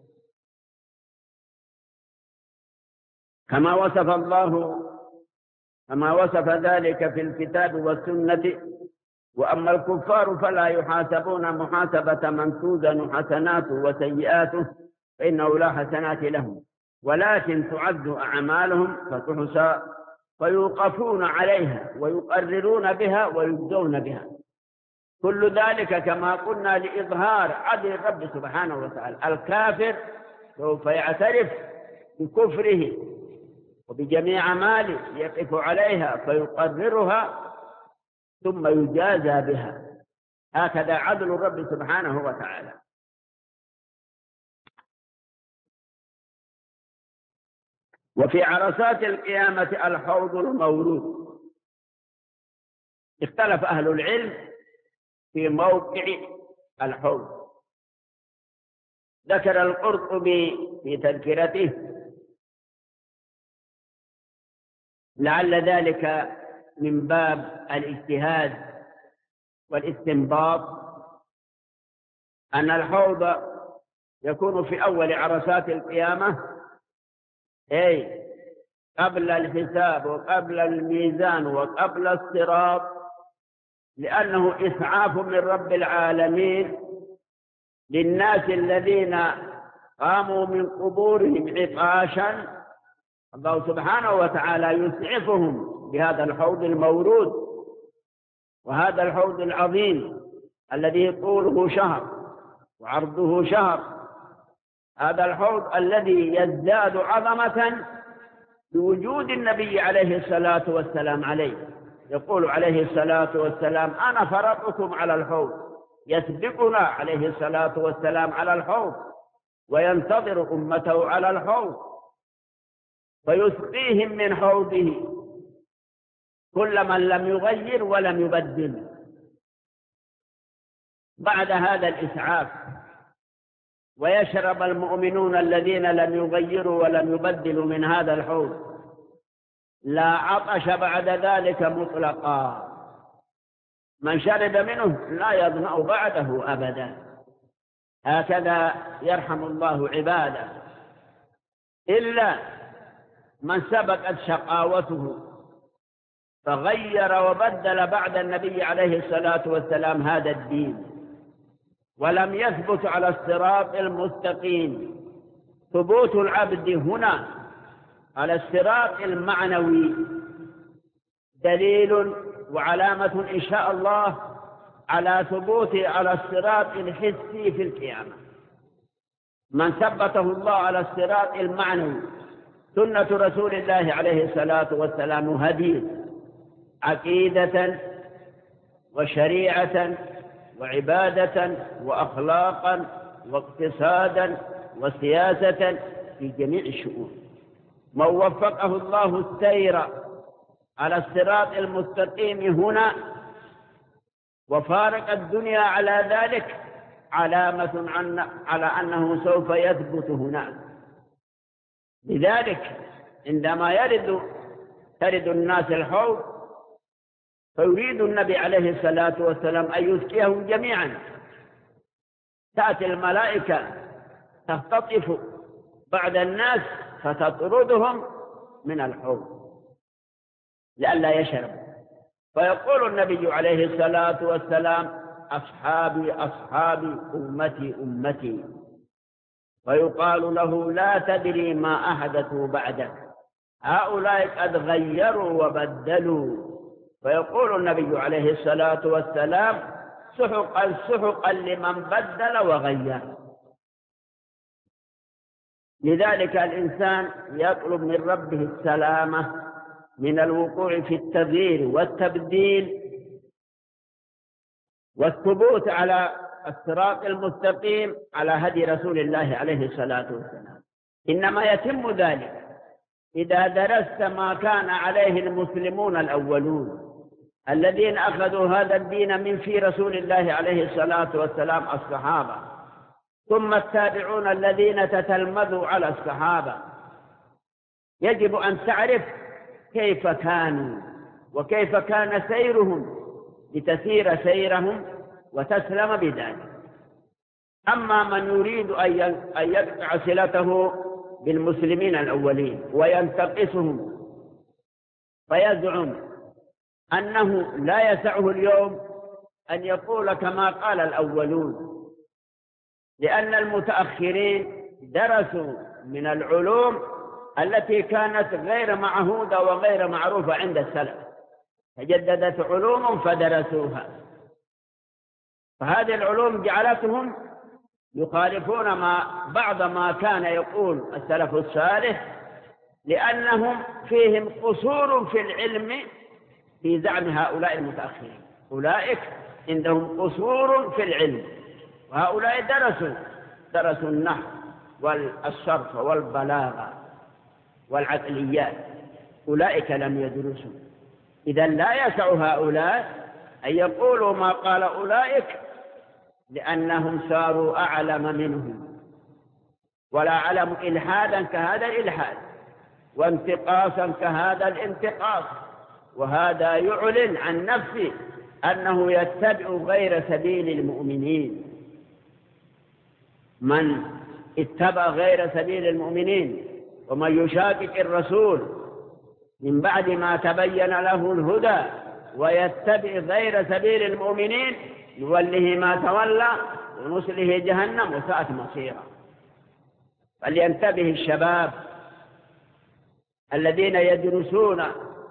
كما وصف الله كما وصف ذلك في الكتاب والسنة. وأما الكفار فلا يحاسبون محاسبة من توزن حسناته وسيئاته، فإنه لا حسنات لهم، ولكن تعد أعمالهم فتحصى فيوقفون عليها ويقررون بها ويجزون بها. كل ذلك كما قلنا لإظهار عدل الرب سبحانه وتعالى. الكافر سوف يعترف بكفره وبجميع أعماله، يقف عليها فيقررها ثم يجازى بها. هكذا عدل الرب سبحانه وتعالى. وفي عرصات القيامة الحوض المورود. اختلف أهل العلم في موقع الحوض. ذكر القرطبي في تذكرته لعل ذلك من باب الاجتهاد والاستنباط أن الحوض يكون في أول عرصات القيامة، أي قبل الحساب وقبل الميزان وقبل الصراط، لأنه إسعاف من رب العالمين للناس الذين قاموا من قبورهم عطاشا. الله سبحانه وتعالى يسعفهم بهذا الحوض المورود، وهذا الحوض العظيم الذي طوله شهر وعرضه شهر. هذا الحوض الذي يزداد عظمة بوجود النبي عليه الصلاة والسلام عليه. يقول عليه الصلاة والسلام: أنا فرطكم على الحوض. يسبقنا عليه الصلاة والسلام على الحوض وينتظر أمته على الحوض، فيسقيهم من حوضه كل من لم يغير ولم يبدل. بعد هذا الإسعاف ويشرب المؤمنون الذين لم يغيروا ولم يبدلوا من هذا الحوض، لا عطش بعد ذلك مطلقا. من شرب منه لا يظمأ بعده أبدا. هكذا يرحم الله عباده، إلا من سبقت شقاوته فغير وبدل بعد النبي عليه الصلاة والسلام هذا الدين ولم يثبت على الصراط المستقيم. ثبوت العبد هنا على الصراط المعنوي دليل وعلامة إن شاء الله على ثبوته على الصراط الحسي في القيامة. من ثبته الله على الصراط المعنوي سنة رسول الله عليه الصلاة والسلام هدي عقيدة وشريعة وعبادة وأخلاقا واقتصادا وسياسة في جميع الشؤون. من وفقه الله السير على الصراط المستقيم هنا وفارق الدنيا على ذلك علامة على أنه سوف يثبت هناك. لذلك عندما يرد ترد الناس الحوض فيريد النبي عليه الصلاة والسلام أن يسقيهم جميعا، تأتي الملائكة تختطف بعد الناس فتطردهم من الحوض لئلا يشرب. فيقول النبي عليه الصلاة والسلام: أصحابي أصحابي أمتي أمتي. فيقال له: لا تدري ما أحدثوا بعدك، هؤلاء قد غيروا وبدلوا. فيقول النبي عليه الصلاة والسلام: سحقا سحقا لمن بدل وغير. لذلك الإنسان يطلب من ربه السلامة من الوقوع في التغيير والتبديل، والثبوت على الصراط المستقيم على هدي رسول الله عليه الصلاة والسلام. إنما يتم ذلك إذا درست ما كان عليه المسلمون الأولون الذين أخذوا هذا الدين من في رسول الله عليه الصلاة والسلام، الصحابة، ثم التابعون الذين تتلمذوا على الصحابة. يجب أن تعرف كيف كانوا وكيف كان سيرهم لتسير سيرهم وتسلم بذلك. أما من يريد أن يقطع صلته بالمسلمين الأولين وينتقصهم فيزعم أنه لا يسعه اليوم أن يقول كما قال الأولون، لأن المتأخرين درسوا من العلوم التي كانت غير معهودة وغير معروفة عند السلف، تجددت علوم فدرسوها، فهذه العلوم جعلتهم يخالفون ما بعض ما كان يقول السلف الصالح، لأنهم فيهم قصور في العلم في زعم هؤلاء المتأخرين. أولئك عندهم قصور في العلم، وهؤلاء درسوا درسوا النحو والصرف والبلاغة والعقليات، أولئك لم يدرسوا. إذا لا يسع هؤلاء أن يقولوا ما قال أولئك، لأنهم صاروا أعلم منهم، ولا علم إلحادا كهذا الإلحاد، وانتقاصا كهذا الانتقاص. وهذا يعلن عن نفسه أنه يتبع غير سبيل المؤمنين. من اتبع غير سبيل المؤمنين ومن يشاكك الرسول من بعد ما تبين له الهدى ويتبع غير سبيل المؤمنين نوله ما تولى ونصله جهنم وساءت مصيرا. فلينتبه الشباب الذين يدرسون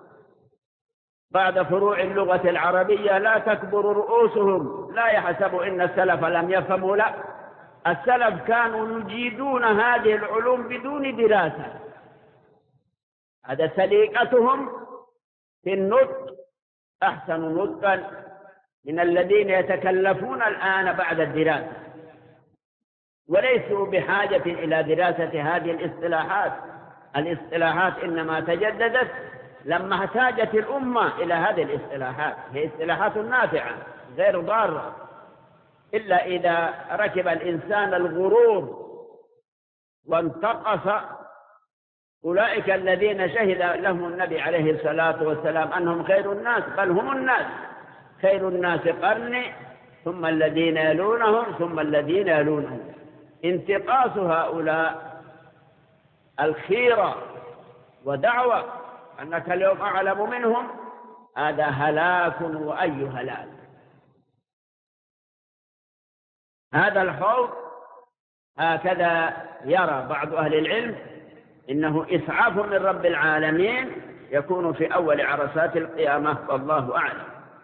بعد فروع اللغة العربية لا تكبر رؤوسهم، لا يحسبوا إن السلف لم يفهموا، لا، السلف كانوا يجيدون هذه العلوم بدون دراسة. هذا سليقتهم في النطق أحسن نطقا من الذين يتكلفون الآن بعد الدراسة، وليسوا بحاجة إلى دراسة هذه الاصطلاحات. الاصطلاحات إنما تجددت لما احتاجت الأمة إلى هذه الاصطلاحات، هي اصطلاحات نافعة غير ضارة، إلا إذا ركب الإنسان الغرور وانتقص أولئك الذين شهد لهم النبي عليه الصلاة والسلام أنهم خير الناس، بل هم الناس، خير الناس قرني ثم الذين يلونهم ثم الذين يلونهم. انتقاص هؤلاء الخيرة ودعوة أنك اليوم أعلم منهم، هذا هلاك وأي هلاك. هذا الحوض هكذا يرى بعض أهل العلم إنه إسعاف من رب العالمين يكون في أول عرصات القيامة، والله أعلم.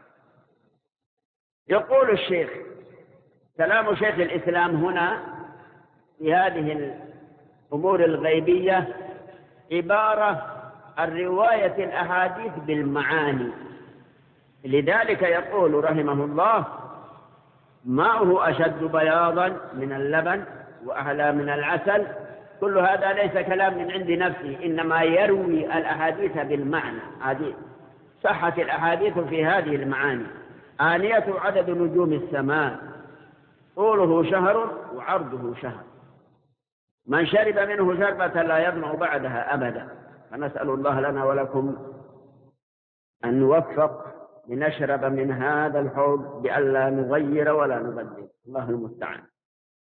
يقول الشيخ، كلام شيخ الإسلام هنا في هذه الأمور الغيبية عبارة عن رواية الأحاديث بالمعاني. لذلك يقول رحمه الله: ماؤه أشد بياضا من اللبن وأحلى من العسل. كل هذا ليس كلام من عند نفسه، إنما يروي الأحاديث بالمعنى. هذه صحت الأحاديث في هذه المعاني. آنية عدد نجوم السماء، طوله شهر وعرضه شهر، من شرب منه شربة لا يظمأ بعدها أبدا. فنسأل الله لنا ولكم أن نوفق لنشرب من هذا الحوض بألا نغير ولا نبدل. الله المستعان.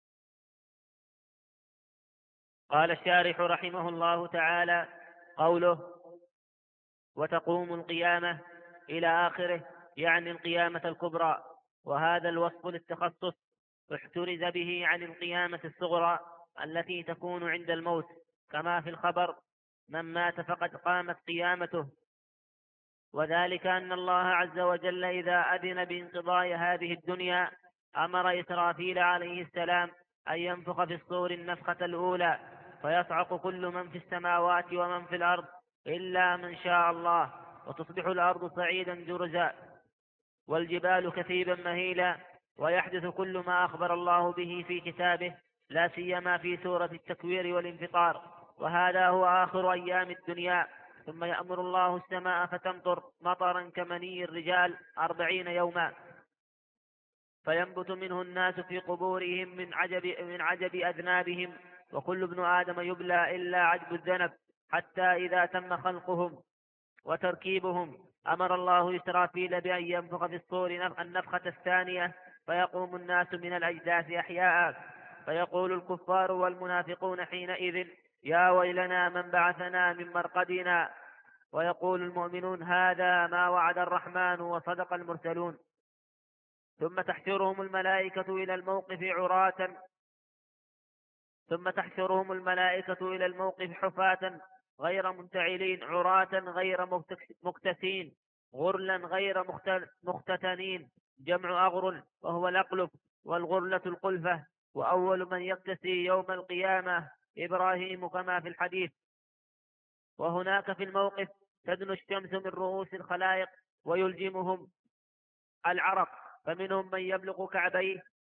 قال الشارح رحمه الله تعالى: قوله وتقوم القيامة إلى آخره يعني القيامة الكبرى، وهذا الوصف للتخصص احترز به عن القيامة الصغرى التي تكون عند الموت، كما في الخبر: من مات فقد قامت قيامته. وذلك أن الله عز وجل إذا أذن بانقضاء هذه الدنيا أمر إسرافيل عليه السلام أن ينفخ في الصور النفخة الأولى، فيصعق كل من في السماوات ومن في الأرض إلا من شاء الله، وتصبح الأرض صعيدا جرزا والجبال كثيبا مهيلا، ويحدث كل ما أخبر الله به في كتابه، لا سيما في سورة التكوير والانفطار، وهذا هو آخر أيام الدنيا. ثم يأمر الله السماء فتمطر مطرا كمني الرجال أربعين يوما، فينبت منه الناس في قبورهم من عجب, من عجب أذنابهم، وكل ابن آدم يبلى إلا عجب الذنب، حتى إذا تم خلقهم وتركيبهم أمر الله إسرافيل بأن ينفخ في الصور النفخة الثانية، فيقوم الناس من الأجداث أحياء، فيقول الكفار والمنافقون حينئذ: يا ويلنا من بعثنا من مرقدنا، ويقول المؤمنون: هذا ما وعد الرحمن وصدق المرسلون. ثم تحشرهم الملائكة إلى الموقف عراة ثم تحشرهم الملائكة إلى الموقف حفاة غير منتعلين، عراة غير مكتسين، غرلا غير مختتنين، جمع أغرل وهو الأقلب، والغرلة القلفة. وأول من يكتسي يوم القيامة إبراهيم كما في الحديث. وهناك في الموقف تدنو الشمس من رؤوس الخلائق ويلجمهم العرق، فمنهم من يبلغ كعبيه